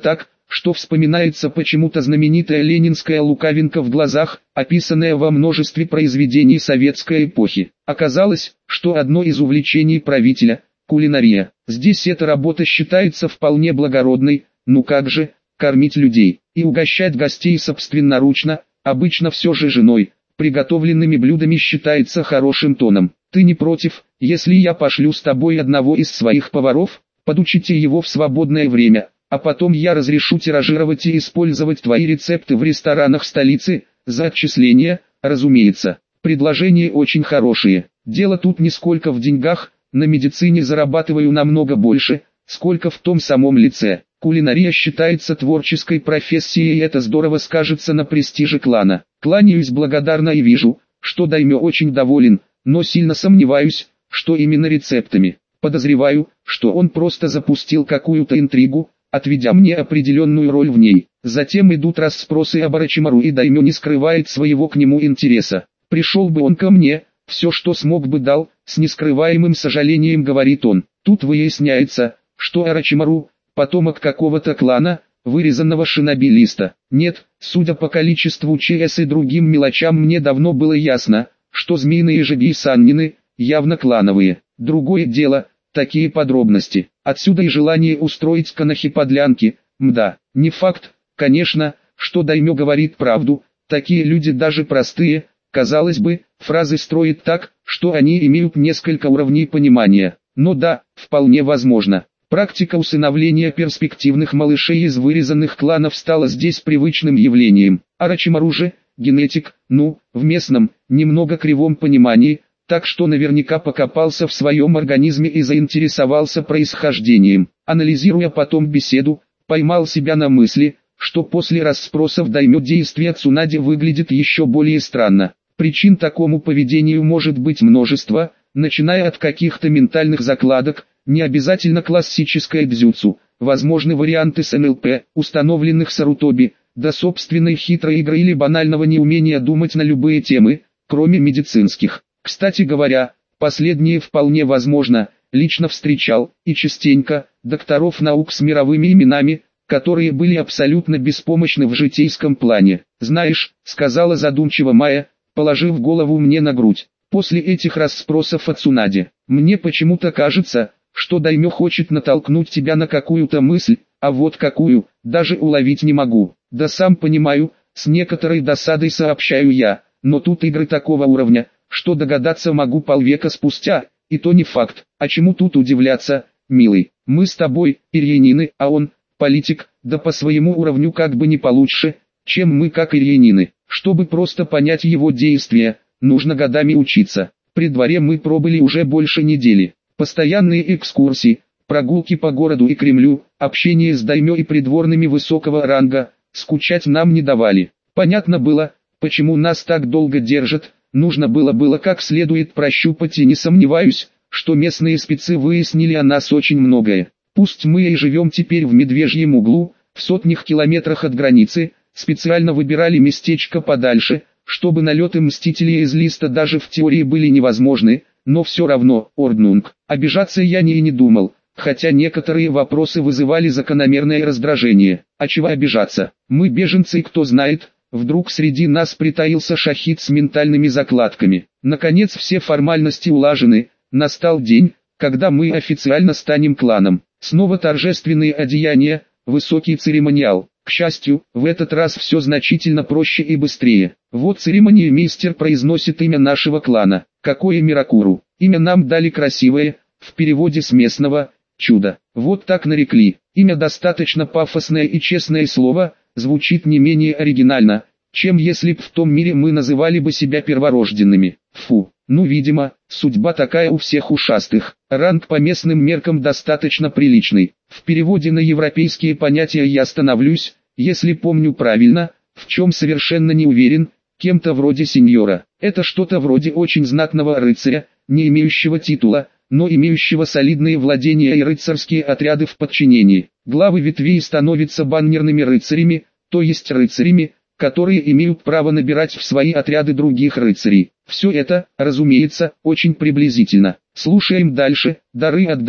что вспоминается почему-то знаменитая ленинская лукавинка в глазах, описанная во множестве произведений советской эпохи. Оказалось, что одно из увлечений правителя – кулинария. Здесь эта работа считается вполне благородной, ну как же, кормить людей и угощать гостей собственноручно, обычно все же женой, приготовленными блюдами считается хорошим тоном. Ты не против, если я пошлю с тобой одного из своих поваров? Подучите его в свободное время, а потом я разрешу тиражировать и использовать твои рецепты в ресторанах столицы, за отчисления, разумеется. Предложения очень хорошие. Дело тут не сколько в деньгах, на медицине зарабатываю намного больше, сколько в том самом лице. Кулинария считается творческой профессией, и это здорово скажется на престиже клана. Кланяюсь благодарно и вижу, что даймё очень доволен, но сильно сомневаюсь, что именно рецептами. Подозреваю, что он просто запустил какую-то интригу, отведя мне определенную роль в ней. Затем идут расспросы об Орочимару, и даймё не скрывает своего к нему интереса. Пришел бы он ко мне, все что смог бы дал, с нескрываемым сожалением говорит он. Тут выясняется, что Орочимару – потомок какого-то клана, вырезанного шиноби-листа. Нет, судя по количеству ЧС и другим мелочам, мне давно было ясно, что змеиные жиги и саннины – явно клановые. Другое дело, такие подробности. Отсюда и желание устроить канахи-подлянки. Мда, не факт, конечно, что даймё говорит правду, такие люди даже простые, казалось бы, фразы строят так, что они имеют несколько уровней понимания. Но да, вполне возможно. Практика усыновления перспективных малышей из вырезанных кланов стала здесь привычным явлением. Орочимару же, генетик, в местном, немного кривом понимании, так что наверняка покопался в своем организме и заинтересовался происхождением. Анализируя потом беседу, поймал себя на мысли, что после расспросов даймё действие Цунади выглядит еще более странно. Причин такому поведению может быть множество, начиная от каких-то ментальных закладок, не обязательно классическое дзюцу, возможны варианты с НЛП, установленных Сарутоби, до собственной хитрой игры или банального неумения думать на любые темы, кроме медицинских. Кстати говоря, последнее вполне возможно, лично встречал, и частенько, докторов наук с мировыми именами, которые были абсолютно беспомощны в житейском плане. «Знаешь», — сказала задумчиво Майя, положив голову мне на грудь, после этих расспросов о Цунаде, мне почему-то кажется, что даймё хочет натолкнуть тебя на какую-то мысль, а вот какую, даже уловить не могу. Да сам понимаю, с некоторой досадой сообщаю я, но тут игры такого уровня, что догадаться могу полвека спустя, и то не факт. А чему тут удивляться, милый? Мы с тобой, ирьянины, а он, политик, да по своему уровню как бы не получше, чем мы как ирьянины. Чтобы просто понять его действия, нужно годами учиться. При дворе мы пробыли уже больше недели. Постоянные экскурсии, прогулки по городу и Кремлю, общение с даймё и придворными высокого ранга, скучать нам не давали. Понятно было, почему нас так долго держат, нужно было как следует прощупать, и не сомневаюсь, что местные спецы выяснили о нас очень многое. Пусть мы и живем теперь в Медвежьем углу, в сотнях километрах от границы, специально выбирали местечко подальше, чтобы налеты мстителей из листа даже в теории были невозможны, но все равно, Орднунг, обижаться я и не думал, хотя некоторые вопросы вызывали закономерное раздражение. А чего обижаться? Мы беженцы, и кто знает, вдруг среди нас притаился шахид с ментальными закладками. Наконец все формальности улажены, настал день, когда мы официально станем кланом. Снова торжественные одеяния, высокий церемониал. К счастью, в этот раз все значительно проще и быстрее. Вот церемониймейстер произносит имя нашего клана. Какое Миракуру. Имя нам дали красивое, в переводе с местного, чудо. Вот так нарекли. Имя достаточно пафосное, и честное слово, звучит не менее оригинально, чем если б в том мире мы называли бы себя перворожденными. Фу. Видимо, судьба такая у всех ушастых. Ранг по местным меркам достаточно приличный. В переводе на европейские понятия я становлюсь, если помню правильно, в чем совершенно не уверен, кем-то вроде сеньора. Это что-то вроде очень знатного рыцаря, не имеющего титула, но имеющего солидные владения и рыцарские отряды в подчинении. Главы ветвей становятся баннерными рыцарями, то есть рыцарями, которые имеют право набирать в свои отряды других рыцарей. Все это, разумеется, очень приблизительно. Слушаем дальше. Дары от даймё.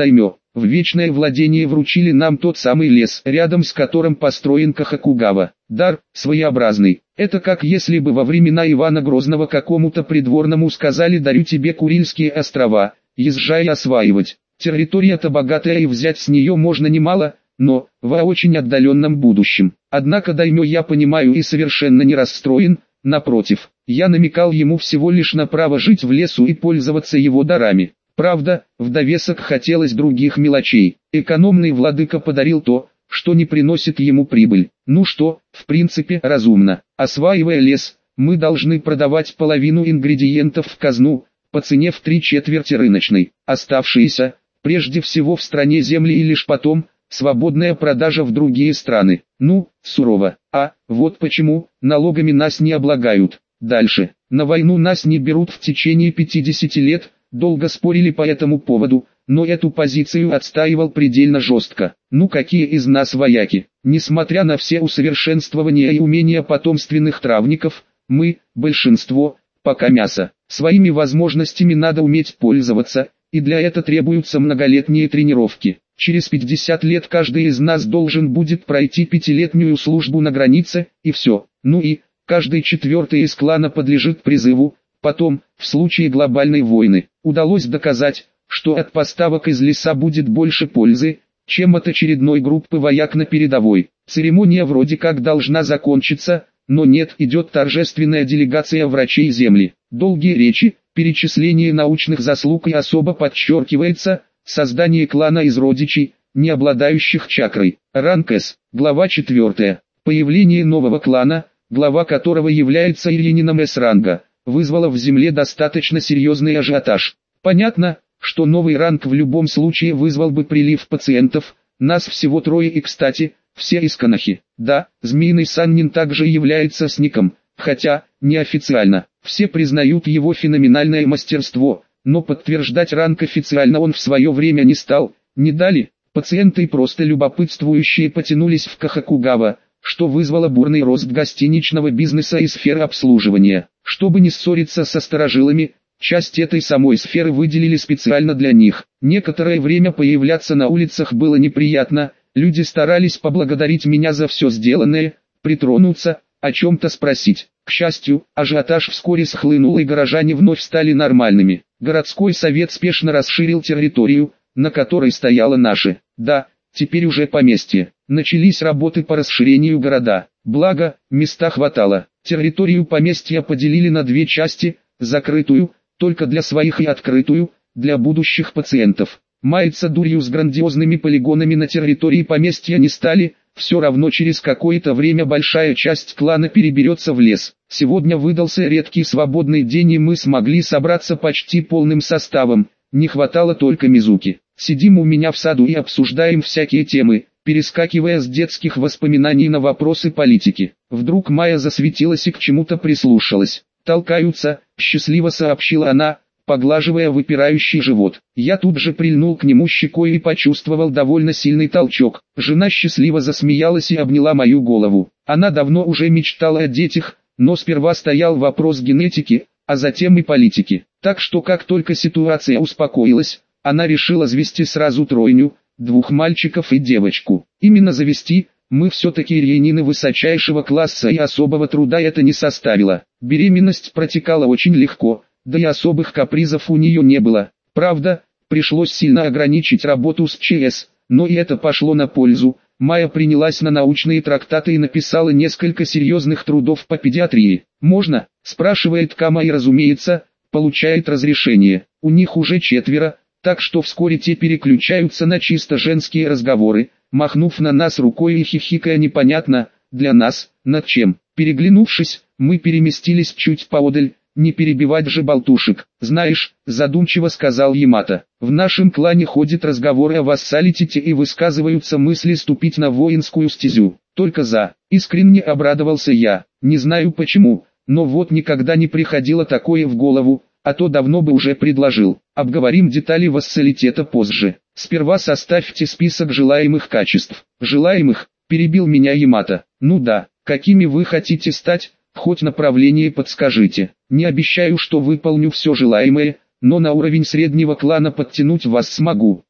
в вечное владение вручили нам тот самый лес, рядом с которым построен Кахакугава. Дар, своеобразный. Это как если бы во времена Ивана Грозного какому-то придворному сказали: дарю тебе Курильские острова, езжай осваивать. Территория-то богатая и взять с нее можно немало, но в очень отдаленном будущем. Однако даймё, я понимаю, и совершенно не расстроен, напротив, я намекал ему всего лишь на право жить в лесу и пользоваться его дарами. Правда, в довесок хотелось других мелочей. Экономный владыка подарил то, что не приносит ему прибыль. Ну что, в принципе, разумно. Осваивая лес, мы должны продавать половину ингредиентов в казну, по цене в 3/4 рыночной. Оставшиеся, прежде всего в стране земли, и лишь потом свободная продажа в другие страны. Ну, сурово. А вот почему налогами нас не облагают. Дальше. На войну нас не берут в течение 50 лет, долго спорили по этому поводу, но эту позицию отстаивал предельно жестко. Ну какие из нас вояки? Несмотря на все усовершенствования и умения потомственных травников, мы, большинство, пока мясо. Своими возможностями надо уметь пользоваться, и для этого требуются многолетние тренировки. Через 50 лет каждый из нас должен будет пройти 5-летнюю службу на границе, и все. Ну и, каждый 4-й из клана подлежит призыву. Потом, в случае глобальной войны, удалось доказать, что от поставок из леса будет больше пользы, чем от очередной группы вояк на передовой. Церемония вроде как должна закончиться, но нет, идет торжественная делегация врачей земли. Долгие речи, перечисление научных заслуг и особо подчеркивается создание клана из родичей, не обладающих чакрой. Ранг С, глава 4. Появление нового клана, глава которого является Ирьянином С-ранга, вызвало в земле достаточно серьезный ажиотаж. Понятно, что новый ранг в любом случае вызвал бы прилив пациентов, нас всего 3 и, кстати, все из Канахи. Да, Змеиный Саннин также является сником, хотя, неофициально, все признают его феноменальное мастерство, но подтверждать ранг официально он в свое время не стал, не дали. Пациенты и просто любопытствующие потянулись в Кахакугава, что вызвало бурный рост гостиничного бизнеса и сферы обслуживания. Чтобы не ссориться со старожилами, часть этой самой сферы выделили специально для них. Некоторое время появляться на улицах было неприятно, люди старались поблагодарить меня за все сделанное, притронуться, о чем-то спросить. К счастью, ажиотаж вскоре схлынул и горожане вновь стали нормальными. Городской совет спешно расширил территорию, на которой стояло наше, да, теперь уже поместье. Начались работы по расширению города. Благо, места хватало. Территорию поместья поделили на 2 части, закрытую, только для своих, и открытую, для будущих пациентов. Маяться дурью с грандиозными полигонами на территории поместья не стали, все равно через какое-то время большая часть клана переберется в лес. Сегодня выдался редкий свободный день, и мы смогли собраться почти полным составом, не хватало только Мизуки. Сидим у меня в саду и обсуждаем всякие темы, перескакивая с детских воспоминаний на вопросы политики. Вдруг Майя засветилась и к чему-то прислушалась. «Толкаются», — счастливо сообщила она, поглаживая выпирающий живот. Я тут же прильнул к нему щекой и почувствовал довольно сильный толчок. Жена счастливо засмеялась и обняла мою голову. Она давно уже мечтала о детях, но сперва стоял вопрос генетики, а затем и политики. Так что как только ситуация успокоилась, она решила завести сразу 3, 2 мальчиков и девочку. Именно завести, мы все-таки ирьянины высочайшего класса, и особого труда это не составило. Беременность протекала очень легко, да и особых капризов у нее не было. Правда, пришлось сильно ограничить работу с ЧС, но и это пошло на пользу. Майя принялась на научные трактаты и написала несколько серьезных трудов по педиатрии. «Можно?» – спрашивает Кама, и разумеется, получает разрешение. У них уже 4, так что вскоре те переключаются на чисто женские разговоры, махнув на нас рукой и хихикая непонятно, для нас, над чем. Переглянувшись, мы переместились чуть поодаль, не перебивать же болтушек. «Знаешь», — задумчиво сказал Ямато, — «в нашем клане ходят разговоры о вассалитете и высказываются мысли ступить на воинскую стезю. Только за». Искренне обрадовался я. Не знаю почему, но вот никогда не приходило такое в голову, а то давно бы уже предложил. Обговорим детали вассалитета позже. Сперва составьте список желаемых качеств. «Желаемых?» — перебил меня Ямато. «Ну да, какими вы хотите стать? Хоть направление подскажите. Не обещаю, что выполню все желаемое, но на уровень среднего клана подтянуть вас смогу.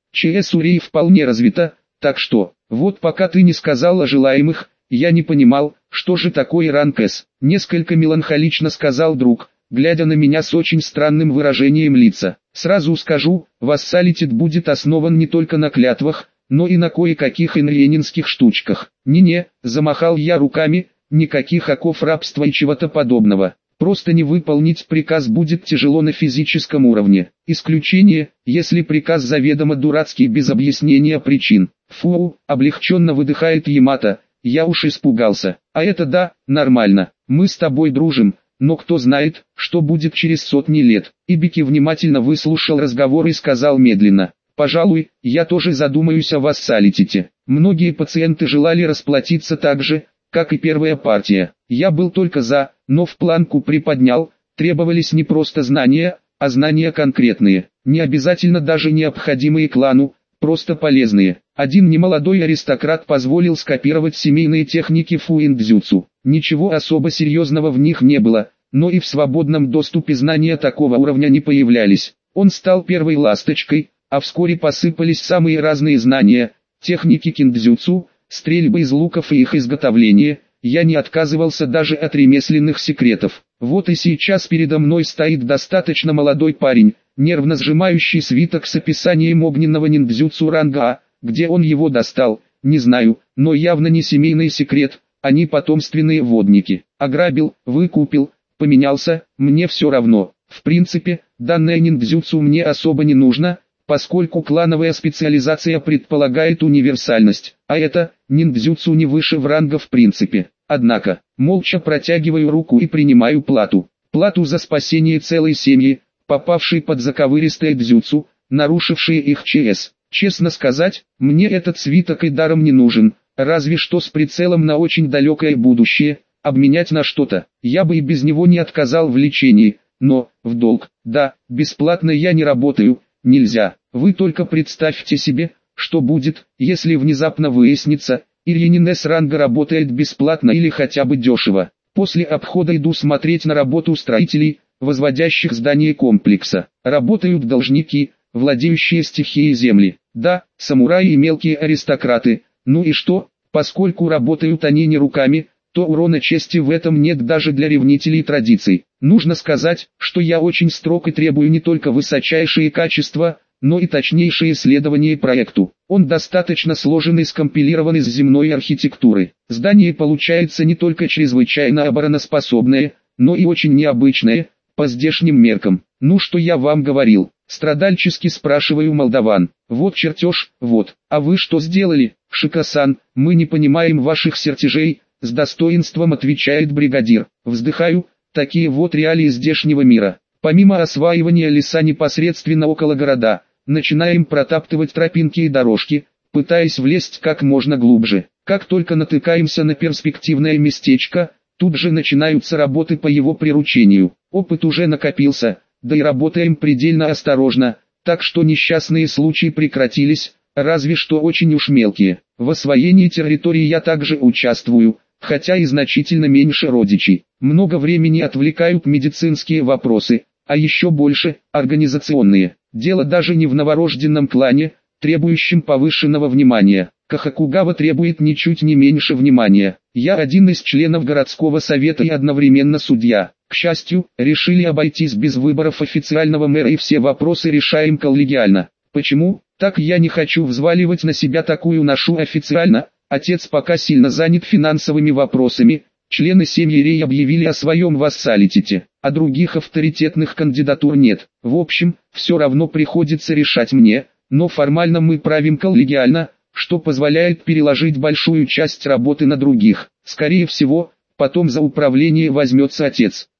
ЧС у Рей вполне развита, так что, вот пока ты не сказал о желаемых, я не понимал, что же такое ранг С. Несколько меланхолично сказал друг, глядя на меня с очень странным выражением лица. Сразу скажу, вассалитет будет основан не только на клятвах, но и на кое-каких инленинских штучках. Не-не, замахал я руками, никаких оков рабства и чего-то подобного. Просто не выполнить приказ будет тяжело на физическом уровне. Исключение, если приказ заведомо дурацкий без объяснения причин. Фу, облегченно выдыхает Ямато, я уж испугался. А это да, нормально, мы с тобой дружим, но кто знает, что будет через сотни лет. Ибики внимательно выслушал разговор и сказал медленно. Пожалуй, я тоже задумаюсь о вассалитете. Многие пациенты желали расплатиться так же, как и первая партия. Я был только за, но в планку приподнял, требовались не просто знания, а знания конкретные, не обязательно даже необходимые клану, просто полезные. Один немолодой аристократ позволил скопировать семейные техники фуиндзюцу. Ничего особо серьезного в них не было, но и в свободном доступе знания такого уровня не появлялись. Он стал первой ласточкой, а вскоре посыпались самые разные знания, техники киндзюцу, стрельбы из луков и их изготовление. Я не отказывался даже от ремесленных секретов. Вот и сейчас передо мной стоит достаточно молодой парень, нервно сжимающий свиток с описанием огненного ниндзюцу ранга А. Где он его достал, не знаю, но явно не семейный секрет, они потомственные водники. Ограбил, выкупил, поменялся, мне все равно. В принципе, данное ниндзюцу мне особо не нужно, поскольку клановая специализация предполагает универсальность, а это, ниндзюцу не выше в ранга в принципе. Однако, молча протягиваю руку и принимаю плату. Плату за спасение целой семьи, попавшей под заковыристое дзюцу, нарушившие их ЧС. Честно сказать, мне этот свиток и даром не нужен, разве что с прицелом на очень далекое будущее, обменять на что-то. Я бы и без него не отказал в лечении, но, в долг, да, бесплатно я не работаю, нельзя. Вы только представьте себе, что будет, если внезапно выяснится, Ильянин с ранга работает бесплатно или хотя бы дешево. После обхода иду смотреть на работу строителей, возводящих здания комплекса. Работают должники, владеющие стихией земли. Да, самураи и мелкие аристократы. Ну и что, поскольку работают они не руками, то урона чести в этом нет даже для ревнителей традиций. Нужно сказать, что я очень строг и требую не только высочайшие качества, но и точнейшее исследование проекту. Он достаточно сложен и скомпилирован из земной архитектуры. Здание получается не только чрезвычайно обороноспособное, но и очень необычное, по здешним меркам. Ну что я вам говорил? Страдальчески спрашиваю молдаван. Вот чертеж, вот. А вы что сделали, Шика-сан? Мы не понимаем ваших чертежей, с достоинством отвечает бригадир. Вздыхаю, такие вот реалии здешнего мира. Помимо осваивания леса непосредственно около города, начинаем протаптывать тропинки и дорожки, пытаясь влезть как можно глубже. Как только натыкаемся на перспективное местечко, тут же начинаются работы по его приручению. Опыт уже накопился, да и работаем предельно осторожно, так что несчастные случаи прекратились, разве что очень уж мелкие. В освоении территории я также участвую, хотя и значительно меньше родичей. Много времени отвлекают медицинские вопросы, а еще больше – организационные. Дело даже не в новорожденном клане, требующем повышенного внимания. Кахакугава требует ничуть не меньше внимания. Я один из членов городского совета и одновременно судья. К счастью, решили обойтись без выборов официального мэра и все вопросы решаем коллегиально. Почему? Так я не хочу взваливать на себя такую ношу официально. Отец пока сильно занят финансовыми вопросами. Члены семьи Рей объявили о своем вассалитете, а других авторитетных кандидатур нет. В общем, все равно приходится решать мне, но формально мы правим коллегиально, что позволяет переложить большую часть работы на других. Скорее всего, потом за управление возьмется отец.